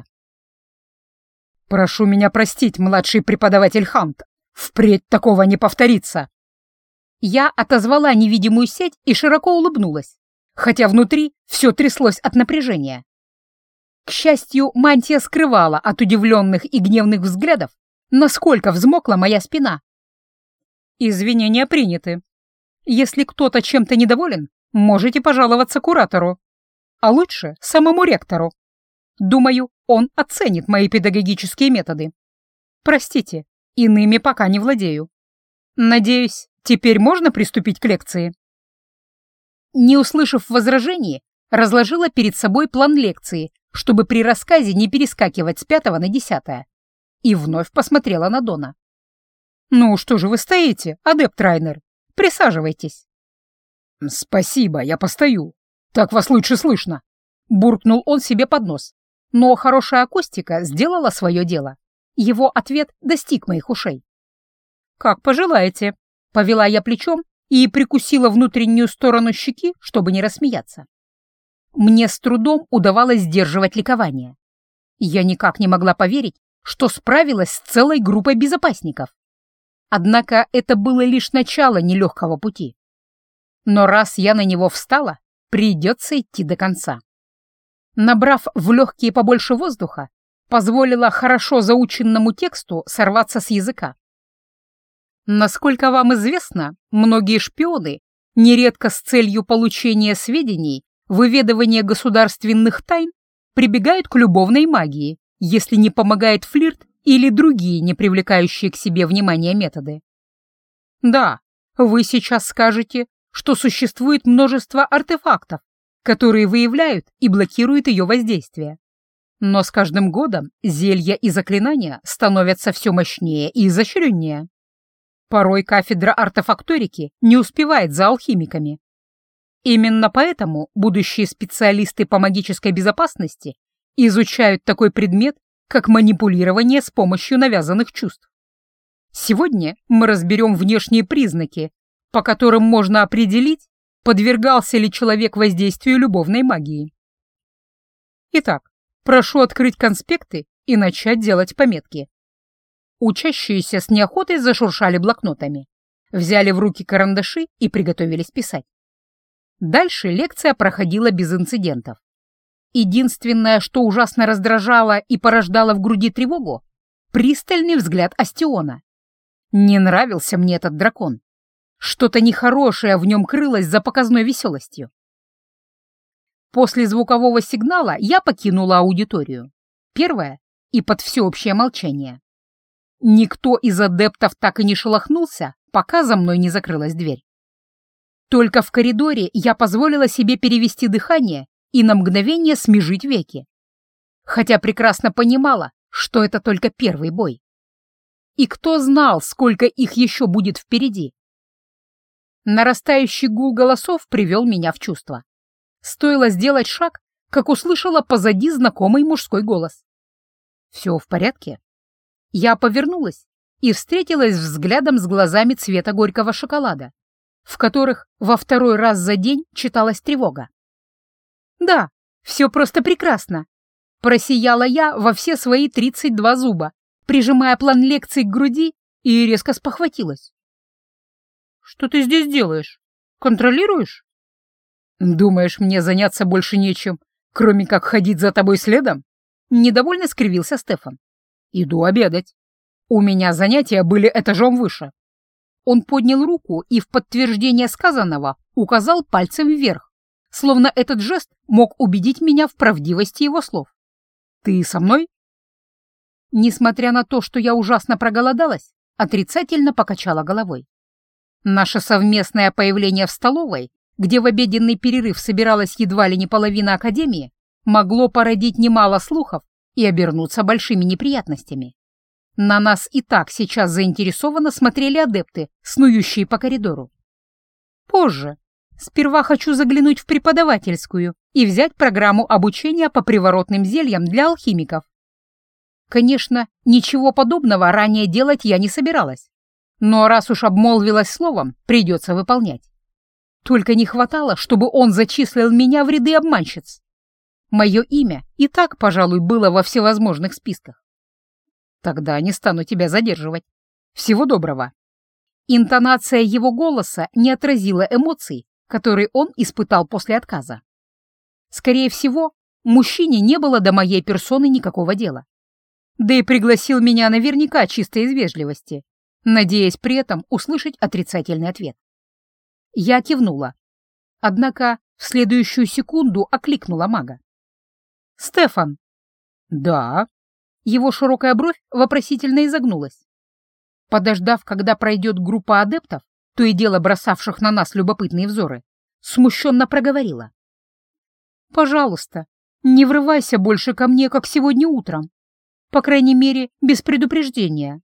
«Прошу меня простить, младший преподаватель Хант, впредь такого не повторится!» Я отозвала невидимую сеть и широко улыбнулась, хотя внутри все тряслось от напряжения. К счастью, мантия скрывала от удивленных и гневных взглядов, насколько взмокла моя спина. «Извинения приняты. Если кто-то чем-то недоволен, можете пожаловаться куратору, а лучше самому ректору. Думаю, он оценит мои педагогические методы. Простите, иными пока не владею. Надеюсь, теперь можно приступить к лекции?» Не услышав возражений, разложила перед собой план лекции, чтобы при рассказе не перескакивать с пятого на десятое, и вновь посмотрела на Дона. «Ну, что же вы стоите, адепт Райнер? Присаживайтесь». «Спасибо, я постою. Так вас лучше слышно», — буркнул он себе под нос. Но хорошая акустика сделала свое дело. Его ответ достиг моих ушей. «Как пожелаете», — повела я плечом и прикусила внутреннюю сторону щеки, чтобы не рассмеяться. Мне с трудом удавалось сдерживать ликование. Я никак не могла поверить, что справилась с целой группой безопасников. Однако это было лишь начало нелегкого пути. Но раз я на него встала, придется идти до конца. Набрав в легкие побольше воздуха, позволила хорошо заученному тексту сорваться с языка. Насколько вам известно, многие шпионы, нередко с целью получения сведений, выведывания государственных тайн, прибегают к любовной магии, если не помогает флирт или другие не привлекающие к себе внимания методы. Да, вы сейчас скажете, что существует множество артефактов, которые выявляют и блокируют ее воздействие. Но с каждым годом зелья и заклинания становятся все мощнее и изощреннее. Порой кафедра артефакторики не успевает за алхимиками. Именно поэтому будущие специалисты по магической безопасности изучают такой предмет, как манипулирование с помощью навязанных чувств. Сегодня мы разберем внешние признаки, по которым можно определить, подвергался ли человек воздействию любовной магии. Итак, прошу открыть конспекты и начать делать пометки. Учащиеся с неохотой зашуршали блокнотами, взяли в руки карандаши и приготовились писать. Дальше лекция проходила без инцидентов. Единственное, что ужасно раздражало и порождало в груди тревогу — пристальный взгляд Астиона. Не нравился мне этот дракон. Что-то нехорошее в нем крылось за показной веселостью. После звукового сигнала я покинула аудиторию. Первое и под всеобщее молчание. Никто из адептов так и не шелохнулся, пока за мной не закрылась дверь. Только в коридоре я позволила себе перевести дыхание и на мгновение смежить веки. Хотя прекрасно понимала, что это только первый бой. И кто знал, сколько их еще будет впереди? Нарастающий гул голосов привел меня в чувство. Стоило сделать шаг, как услышала позади знакомый мужской голос. «Все в порядке?» Я повернулась и встретилась взглядом с глазами цвета горького шоколада, в которых во второй раз за день читалась тревога. «Да, все просто прекрасно!» — просияла я во все свои тридцать два зуба, прижимая план лекций к груди, и резко спохватилась. «Что ты здесь делаешь? Контролируешь?» «Думаешь, мне заняться больше нечем, кроме как ходить за тобой следом?» Недовольно скривился Стефан. «Иду обедать. У меня занятия были этажом выше». Он поднял руку и в подтверждение сказанного указал пальцем вверх, словно этот жест мог убедить меня в правдивости его слов. «Ты со мной?» Несмотря на то, что я ужасно проголодалась, отрицательно покачала головой. Наше совместное появление в столовой, где в обеденный перерыв собиралась едва ли не половина академии, могло породить немало слухов и обернуться большими неприятностями. На нас и так сейчас заинтересованно смотрели адепты, снующие по коридору. Позже. Сперва хочу заглянуть в преподавательскую и взять программу обучения по приворотным зельям для алхимиков. Конечно, ничего подобного ранее делать я не собиралась. Но раз уж обмолвилась словом, придется выполнять. Только не хватало, чтобы он зачислил меня в ряды обманщиц. Мое имя и так, пожалуй, было во всевозможных списках. Тогда не стану тебя задерживать. Всего доброго. Интонация его голоса не отразила эмоций, которые он испытал после отказа. Скорее всего, мужчине не было до моей персоны никакого дела. Да и пригласил меня наверняка чисто из вежливости, надеясь при этом услышать отрицательный ответ. Я кивнула, однако в следующую секунду окликнула мага. «Стефан!» «Да?» Его широкая бровь вопросительно изогнулась. Подождав, когда пройдет группа адептов, то и дело бросавших на нас любопытные взоры, смущенно проговорила. «Пожалуйста, не врывайся больше ко мне, как сегодня утром. По крайней мере, без предупреждения».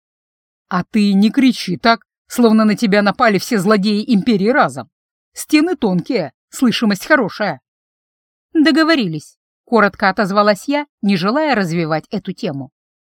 «А ты не кричи так, словно на тебя напали все злодеи империи разом. Стены тонкие, слышимость хорошая». «Договорились», — коротко отозвалась я, не желая развивать эту тему.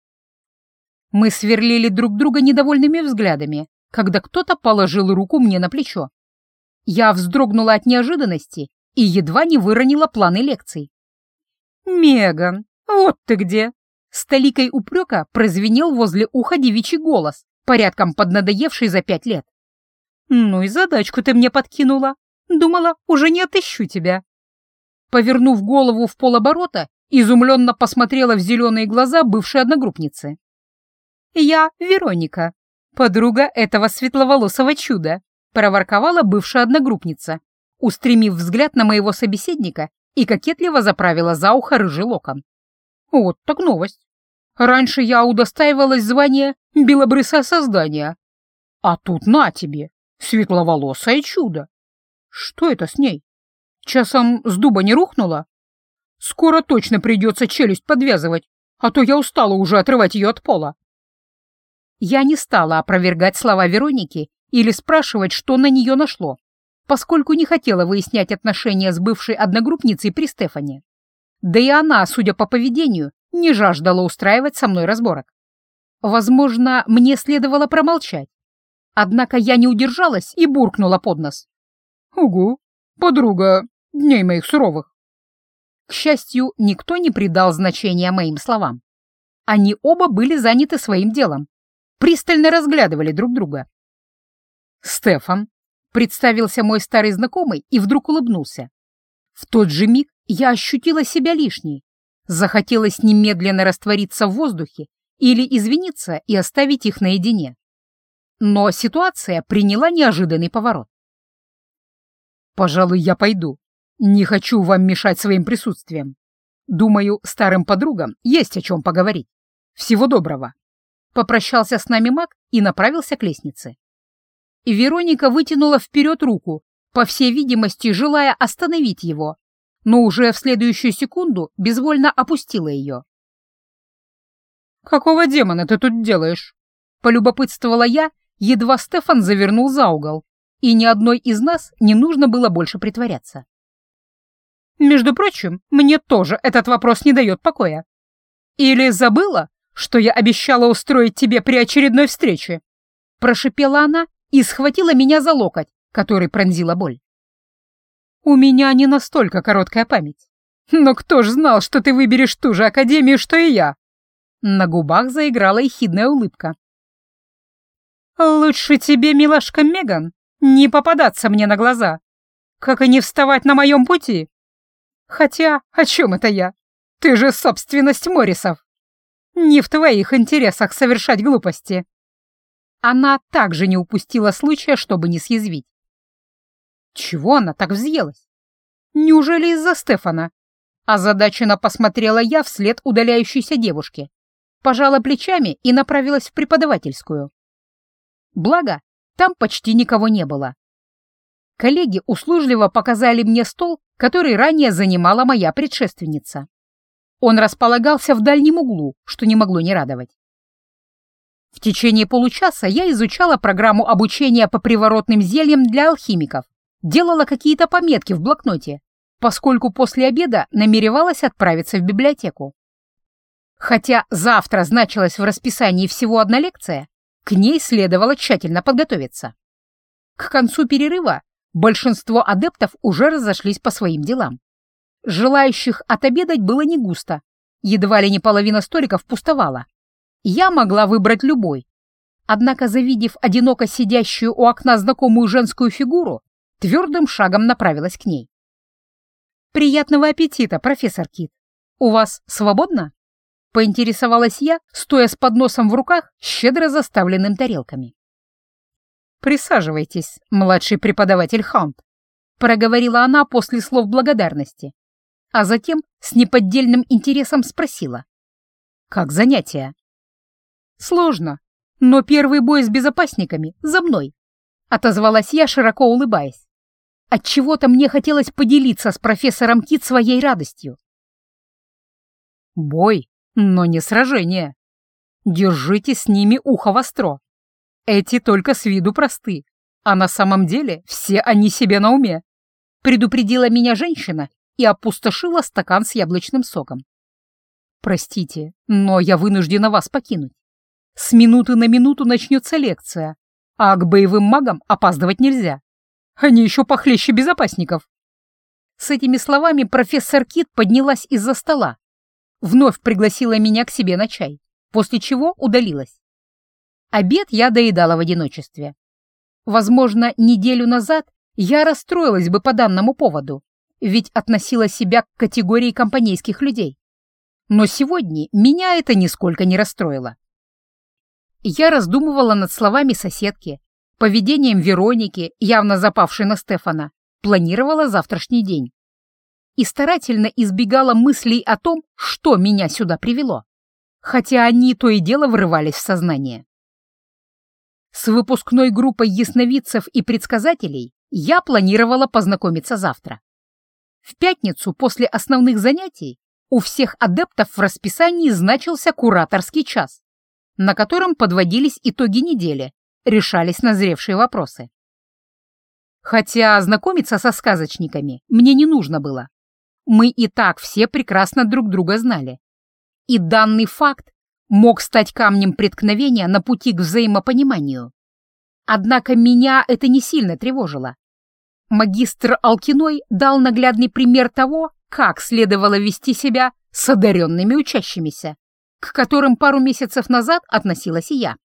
Мы сверлили друг друга недовольными взглядами, когда кто-то положил руку мне на плечо. Я вздрогнула от неожиданности и едва не выронила планы лекций. «Меган, вот ты где!» С толикой упрека прозвенел возле уха девичий голос, порядком поднадоевший за пять лет. «Ну и задачку ты мне подкинула. Думала, уже не отыщу тебя». Повернув голову в полоборота, изумленно посмотрела в зеленые глаза бывшей одногруппницы. «Я Вероника, подруга этого светловолосого чуда», проворковала бывшая одногруппница, устремив взгляд на моего собеседника и кокетливо заправила за ухо рыжий локон. «Вот так новость. Раньше я удостаивалась звания белобрысое создание. А тут на тебе, светловолосое чудо. Что это с ней? Часом с дуба не рухнула? Скоро точно придется челюсть подвязывать, а то я устала уже отрывать ее от пола». Я не стала опровергать слова Вероники или спрашивать, что на нее нашло, поскольку не хотела выяснять отношения с бывшей одногруппницей при Стефане. Да и она, судя по поведению, не жаждала устраивать со мной разборок. Возможно, мне следовало промолчать. Однако я не удержалась и буркнула под нос. «Угу, подруга дней моих суровых». К счастью, никто не придал значения моим словам. Они оба были заняты своим делом, пристально разглядывали друг друга. «Стефан», — представился мой старый знакомый и вдруг улыбнулся. В тот же миг я ощутила себя лишней. Захотелось немедленно раствориться в воздухе или извиниться и оставить их наедине. Но ситуация приняла неожиданный поворот. «Пожалуй, я пойду. Не хочу вам мешать своим присутствием. Думаю, старым подругам есть о чем поговорить. Всего доброго». Попрощался с нами маг и направился к лестнице. И Вероника вытянула вперед руку, по всей видимости, желая остановить его, но уже в следующую секунду безвольно опустила ее. «Какого демона ты тут делаешь?» — полюбопытствовала я, едва Стефан завернул за угол, и ни одной из нас не нужно было больше притворяться. «Между прочим, мне тоже этот вопрос не дает покоя. Или забыла, что я обещала устроить тебе при очередной встрече?» Прошипела она и схватила меня за локоть, который пронзила боль. «У меня не настолько короткая память. Но кто ж знал, что ты выберешь ту же академию, что и я?» На губах заиграла ехидная улыбка. «Лучше тебе, милашка Меган, не попадаться мне на глаза, как и не вставать на моем пути. Хотя, о чем это я? Ты же собственность Моррисов. Не в твоих интересах совершать глупости». Она также не упустила случая, чтобы не съязвить. Чего она так взъелась? Неужели из-за Стефана? Озадаченно посмотрела я вслед удаляющейся девушке, пожала плечами и направилась в преподавательскую. Благо, там почти никого не было. Коллеги услужливо показали мне стол, который ранее занимала моя предшественница. Он располагался в дальнем углу, что не могло не радовать. В течение получаса я изучала программу обучения по приворотным зельям для алхимиков, делала какие-то пометки в блокноте, поскольку после обеда намеревалась отправиться в библиотеку. Хотя завтра значилась в расписании всего одна лекция, к ней следовало тщательно подготовиться. К концу перерыва большинство адептов уже разошлись по своим делам. Желающих отобедать было не густо, едва ли не половина столиков пустовала. Я могла выбрать любой. Однако, завидев одиноко сидящую у окна знакомую женскую фигуру, твердым шагом направилась к ней. «Приятного аппетита, профессор Кит. У вас свободно?» — поинтересовалась я, стоя с подносом в руках, щедро заставленным тарелками. «Присаживайтесь, младший преподаватель Хант», — проговорила она после слов благодарности, а затем с неподдельным интересом спросила. «Как занятия?» «Сложно, но первый бой с безопасниками за мной», — отозвалась я, широко улыбаясь. Отчего-то мне хотелось поделиться с профессором Кит своей радостью. «Бой, но не сражение. Держите с ними ухо востро. Эти только с виду просты, а на самом деле все они себе на уме», — предупредила меня женщина и опустошила стакан с яблочным соком. «Простите, но я вынуждена вас покинуть. С минуты на минуту начнется лекция, а к боевым магам опаздывать нельзя. Они еще похлеще безопасников». С этими словами профессор Кит поднялась из-за стола, вновь пригласила меня к себе на чай, после чего удалилась. Обед я доедала в одиночестве. Возможно, неделю назад я расстроилась бы по данному поводу, ведь относила себя к категории компанейских людей. Но сегодня меня это нисколько не расстроило. Я раздумывала над словами соседки, поведением Вероники, явно запавшей на Стефана, планировала завтрашний день. И старательно избегала мыслей о том, что меня сюда привело, хотя они то и дело врывались в сознание. С выпускной группой ясновидцев и предсказателей я планировала познакомиться завтра. В пятницу после основных занятий у всех адептов в расписании значился кураторский час, на котором подводились итоги недели, решались назревшие вопросы. Хотя знакомиться со сказочниками мне не нужно было. Мы и так все прекрасно друг друга знали. И данный факт мог стать камнем преткновения на пути к взаимопониманию. Однако меня это не сильно тревожило. Магистр Алкиной дал наглядный пример того, как следовало вести себя с одаренными учащимися, к которым пару месяцев назад относилась и я.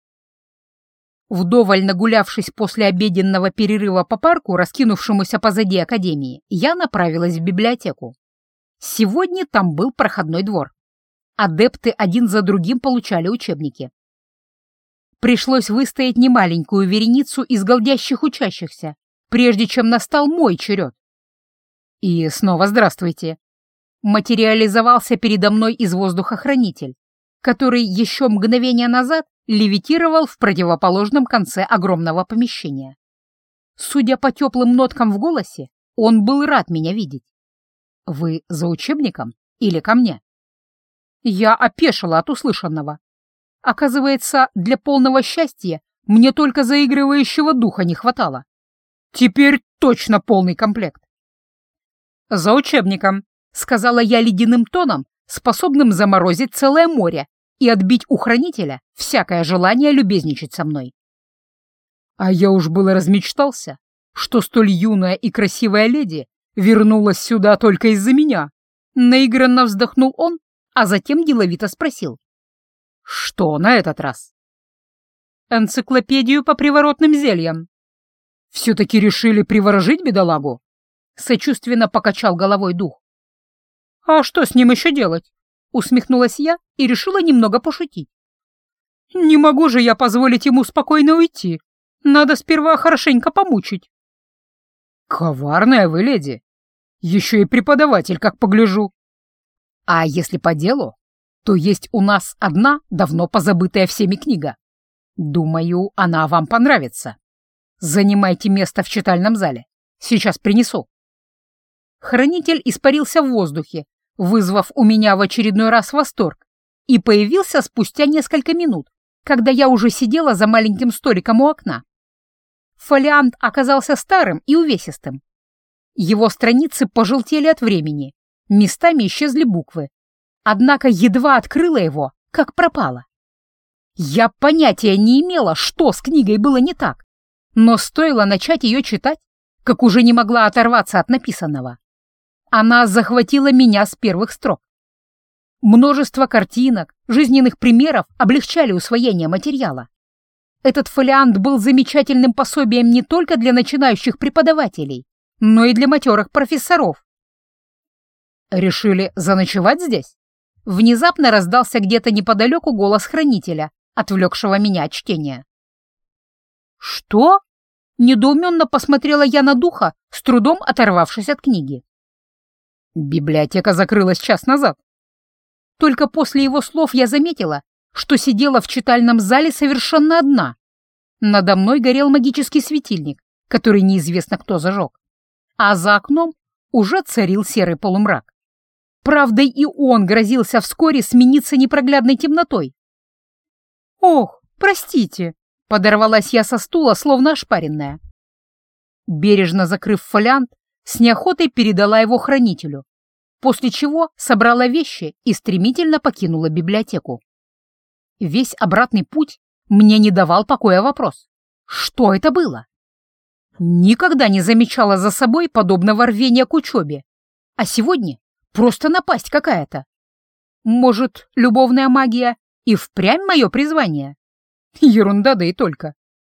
Вдоволь нагулявшись после обеденного перерыва по парку, раскинувшемуся позади академии, я направилась в библиотеку. Сегодня там был проходной двор. Адепты один за другим получали учебники. Пришлось выстоять немаленькую вереницу из голдящих учащихся, прежде чем настал мой черед. И снова здравствуйте. Материализовался передо мной из воздуха хранитель, который еще мгновение назад левитировал в противоположном конце огромного помещения. Судя по теплым ноткам в голосе, он был рад меня видеть. Вы за учебником или ко мне? Я опешила от услышанного. Оказывается, для полного счастья мне только заигрывающего духа не хватало. Теперь точно полный комплект. «За учебником», — сказала я ледяным тоном, способным заморозить целое море и отбить у хранителя всякое желание любезничать со мной. А я уж было размечтался, что столь юная и красивая леди вернулась сюда только из-за меня. Наигранно вздохнул он, а затем деловито спросил. «Что на этот раз?» «Энциклопедию по приворотным зельям». «Все-таки решили приворожить бедолагу?» Сочувственно покачал головой дух. «А что с ним еще делать?» Усмехнулась я и решила немного пошутить. «Не могу же я позволить ему спокойно уйти. Надо сперва хорошенько помучить». «Коварная вы, леди. Еще и преподаватель, как погляжу. А если по делу, то есть у нас одна давно позабытая всеми книга. Думаю, она вам понравится. Занимайте место в читальном зале. Сейчас принесу». Хранитель испарился в воздухе, вызвав у меня в очередной раз восторг, и появился спустя несколько минут, когда я уже сидела за маленьким столиком у окна. Фолиант оказался старым и увесистым. Его страницы пожелтели от времени, местами исчезли буквы, однако едва открыла его, как пропала. Я понятия не имела, что с книгой было не так, но стоило начать ее читать, как уже не могла оторваться от написанного. Она захватила меня с первых строк. Множество картинок, жизненных примеров облегчали усвоение материала. Этот фолиант был замечательным пособием не только для начинающих преподавателей, но и для матерых профессоров. «Решили заночевать здесь?» Внезапно раздался где-то неподалеку голос хранителя, отвлекшего меня от чтения. «Что?» — недоуменно посмотрела я на духа, с трудом оторвавшись от книги. «Библиотека закрылась час назад». Только после его слов я заметила, что сидела в читальном зале совершенно одна. Надо мной горел магический светильник, который неизвестно кто зажег, а за окном уже царил серый полумрак. Правда, и он грозился вскоре смениться непроглядной темнотой. «Ох, простите!» — подорвалась я со стула, словно ошпаренная. Бережно закрыв фолиант, с неохотой передала его хранителю, после чего собрала вещи и стремительно покинула библиотеку. Весь обратный путь мне не давал покоя вопрос: что это было? Никогда не замечала за собой подобного рвения к учебе, а сегодня просто напасть какая-то. Может, любовная магия и впрямь мое призвание? Ерунда, да и только.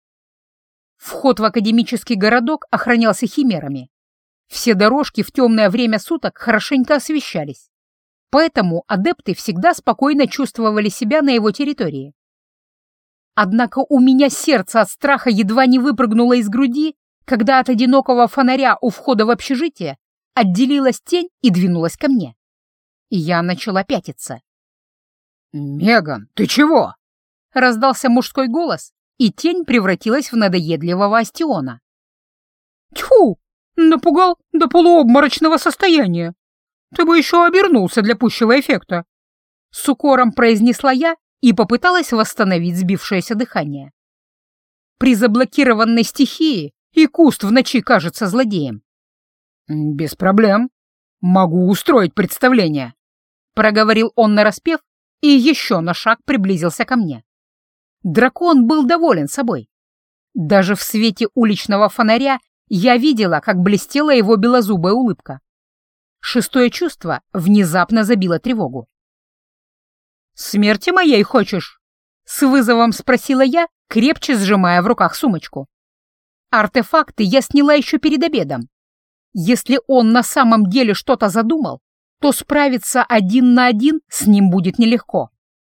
Вход в академический городок охранялся химерами. Все дорожки в темное время суток хорошенько освещались, поэтому адепты всегда спокойно чувствовали себя на его территории. Однако у меня сердце от страха едва не выпрыгнуло из груди, когда от одинокого фонаря у входа в общежитие отделилась тень и двинулась ко мне. И я начала пятиться. «Меган, ты чего?» — раздался мужской голос, и тень превратилась в надоедливого Астиона. «Тьфу! Напугал до полуобморочного состояния. Ты бы еще обернулся для пущего эффекта. С укором произнесла я и попыталась восстановить сбившееся дыхание. При заблокированной стихии и куст в ночи кажется злодеем. «Без проблем. Могу устроить представление», — проговорил он нараспев и еще на шаг приблизился ко мне. Дракон был доволен собой. Даже в свете уличного фонаря я видела, как блестела его белозубая улыбка. Шестое чувство внезапно забило тревогу. «Смерти моей хочешь?» — с вызовом спросила я, крепче сжимая в руках сумочку. Артефакты я сняла еще перед обедом. Если он на самом деле что-то задумал, то справиться один на один с ним будет нелегко.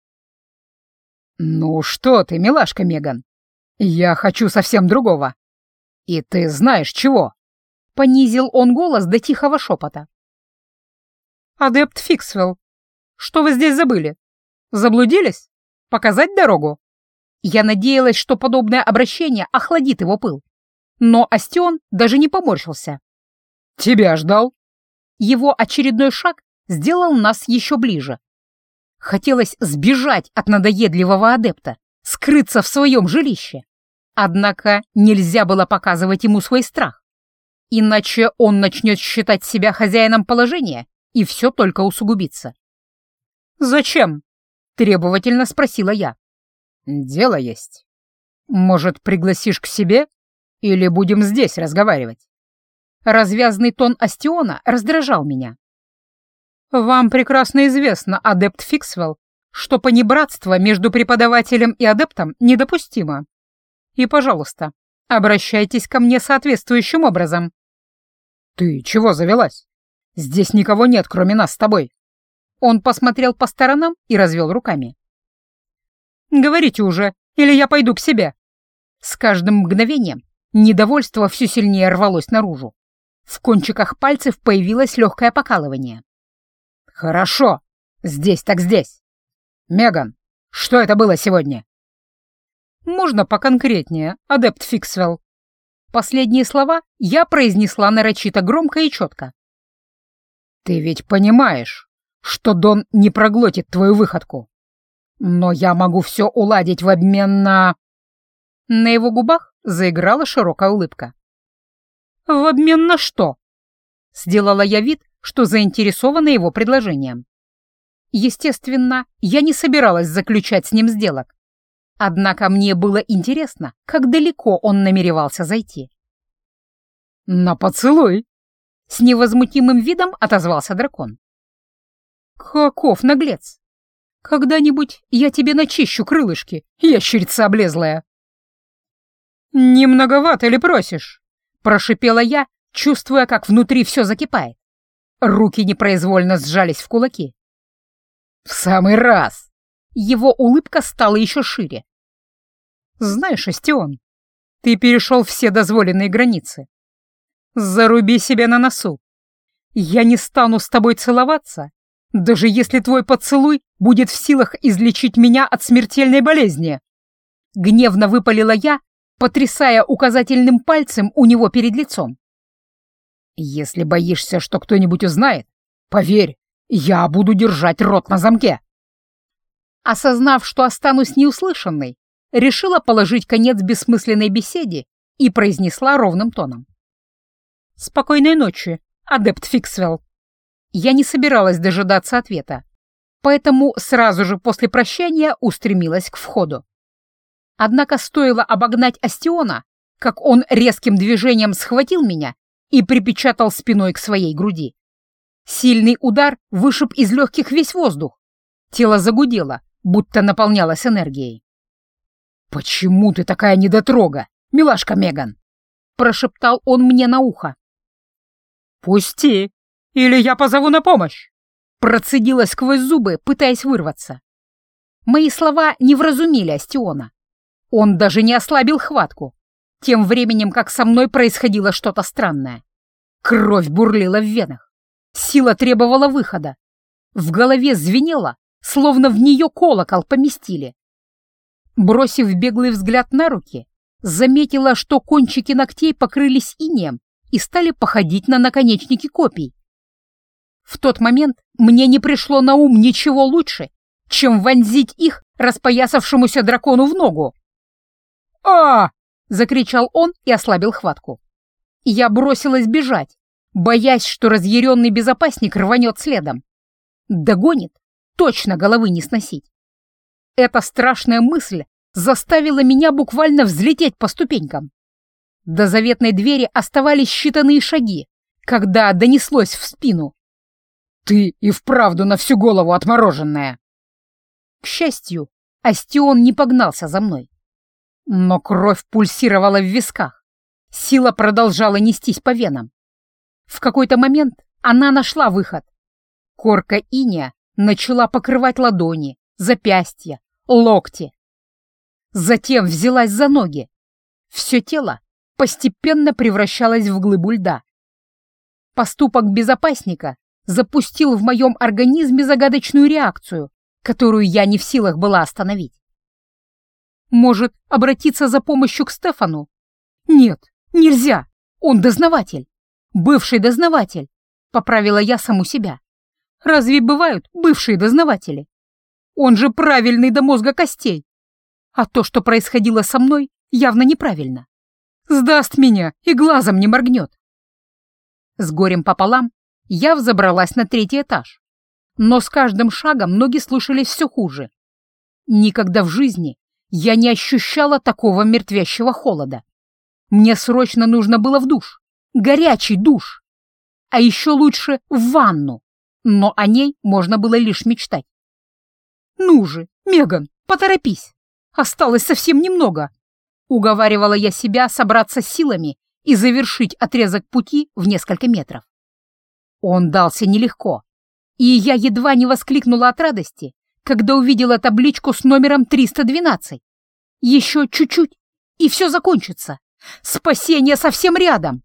«Ну что ты, милашка Меган, я хочу совсем другого. И ты знаешь чего?» — понизил он голос до тихого шепота. «Адепт Фиксвелл, что вы здесь забыли? Заблудились? Показать дорогу?» Я надеялась, что подобное обращение охладит его пыл. Но Астион даже не поморщился. «Тебя ждал». Его очередной шаг сделал нас еще ближе. Хотелось сбежать от надоедливого адепта, скрыться в своем жилище. Однако нельзя было показывать ему свой страх. Иначе он начнет считать себя хозяином положения, и все только усугубится. «Зачем?» — требовательно спросила я. «Дело есть. Может, пригласишь к себе? Или будем здесь разговаривать?» Развязный тон Астиона раздражал меня. «Вам прекрасно известно, адепт Фиксвелл, что понебратство между преподавателем и адептом недопустимо. И, пожалуйста, обращайтесь ко мне соответствующим образом». «Ты чего завелась? Здесь никого нет, кроме нас с тобой». Он посмотрел по сторонам и развел руками. «Говорите уже, или я пойду к себе». С каждым мгновением недовольство все сильнее рвалось наружу. В кончиках пальцев появилось легкое покалывание. «Хорошо, здесь так здесь. Меган, что это было сегодня?» «Можно поконкретнее, адепт Фиксвелл?» Последние слова я произнесла нарочито громко и четко. «Ты ведь понимаешь, что Дон не проглотит твою выходку. Но я могу все уладить в обмен на...» На его губах заиграла широкая улыбка. «В обмен на что?» Сделала я вид, что заинтересована его предложением. Естественно, я не собиралась заключать с ним сделок. Однако мне было интересно, как далеко он намеревался зайти. «На поцелуй!» — с невозмутимым видом отозвался дракон. «Каков наглец! Когда-нибудь я тебе начищу крылышки, ящерица облезлая!» «Не многовато ли просишь?» — прошипела я, чувствуя, как внутри все закипает. Руки непроизвольно сжались в кулаки. «В самый раз!» Его улыбка стала еще шире. «Знаешь, Астион, ты перешел все дозволенные границы. Заруби себя на носу. Я не стану с тобой целоваться, даже если твой поцелуй будет в силах излечить меня от смертельной болезни!» Гневно выпалила я, потрясая указательным пальцем у него перед лицом. «Если боишься, что кто-нибудь узнает, поверь, я буду держать рот на замке». Осознав, что останусь неуслышанной, решила положить конец бессмысленной беседе и произнесла ровным тоном. «Спокойной ночи, адепт Фиксвелл». Я не собиралась дожидаться ответа, поэтому сразу же после прощания устремилась к входу. Однако стоило обогнать Астиона, как он резким движением схватил меня и припечатал спиной к своей груди. Сильный удар вышиб из легких весь воздух. Тело загудело, будто наполнялось энергией. «Почему ты такая недотрога, милашка Меган?» — прошептал он мне на ухо. «Пусти, или я позову на помощь!» — процедила сквозь зубы, пытаясь вырваться. Мои слова не вразумили Астиона. Он даже не ослабил хватку, тем временем как со мной происходило что-то странное. Кровь бурлила в венах, сила требовала выхода. В голове звенело, словно в нее колокол поместили. Бросив беглый взгляд на руки, заметила, что кончики ногтей покрылись инеем и стали походить на наконечники копий. В тот момент мне не пришло на ум ничего лучше, чем вонзить их распоясавшемуся дракону в ногу. «А!» — закричал он и ослабил хватку. Я бросилась бежать, боясь, что разъяренный безопасник рванет следом. Догонит, точно головы не сносить. Эта страшная мысль заставила меня буквально взлететь по ступенькам. До заветной двери оставались считанные шаги, когда донеслось в спину: «Ты и вправду на всю голову отмороженная!» К счастью, Астион не погнался за мной. Но кровь пульсировала в висках, сила продолжала нестись по венам. В какой-то момент она нашла выход. Корка иния начала покрывать ладони, запястья, локти. Затем взялась за ноги. Все тело постепенно превращалось в глыбу льда. Поступок безопасника запустил в моем организме загадочную реакцию, которую я не в силах была остановить. Может, обратиться за помощью к Стефану? Нет, нельзя. Он дознаватель. Бывший дознаватель. Поправила я саму себя. Разве бывают бывшие дознаватели? Он же правильный до мозга костей. А то, что происходило со мной, явно неправильно. Сдаст меня и глазом не моргнет. С горем пополам я взобралась на третий этаж. Но с каждым шагом ноги слушались все хуже. Никогда в жизни я не ощущала такого мертвящего холода. Мне срочно нужно было в душ. Горячий душ. А еще лучше в ванну. Но о ней можно было лишь мечтать. «Ну же, Меган, поторопись! Осталось совсем немного!» Уговаривала я себя собраться силами и завершить отрезок пути в несколько метров. Он дался нелегко, и я едва не воскликнула от радости, когда увидела табличку с номером триста двенадцать. Еще чуть-чуть, и все закончится. Спасение совсем рядом.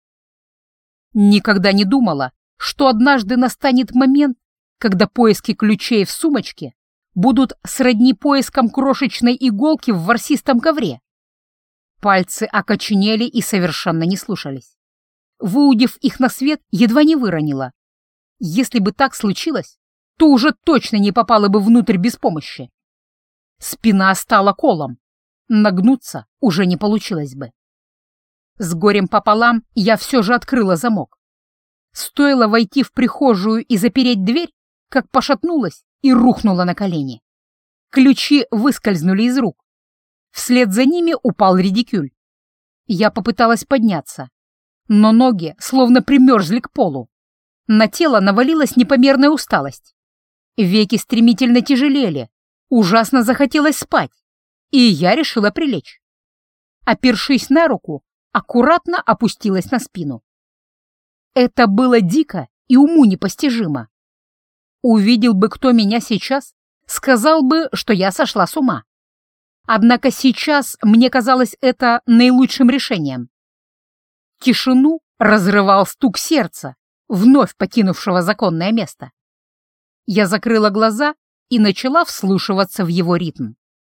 Никогда не думала, что однажды настанет момент, когда поиски ключей в сумочке будут сродни поискам крошечной иголки в ворсистом ковре. Пальцы окоченели и совершенно не слушались. Выудив их на свет, едва не выронила. Если бы так случилось, то уже точно не попала бы внутрь без помощи. Спина стала колом. Нагнуться уже не получилось бы. С горем пополам я все же открыла замок. Стоило войти в прихожую и запереть дверь, как пошатнулась и рухнула на колени. Ключи выскользнули из рук. Вслед за ними упал редикюль. Я попыталась подняться, но ноги словно примерзли к полу. На тело навалилась непомерная усталость. Веки стремительно тяжелели, ужасно захотелось спать, и я решила прилечь. Опершись на руку, аккуратно опустилась на спину. Это было дико и уму непостижимо. Увидел бы кто меня сейчас, сказал бы, что я сошла с ума. Однако сейчас мне казалось это наилучшим решением. Тишину разрывал стук сердца, вновь покинувшего законное место. Я закрыла глаза и начала вслушиваться в его ритм.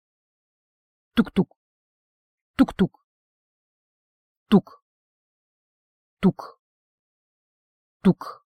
Тук-тук, тук-тук, тук, тук, тук.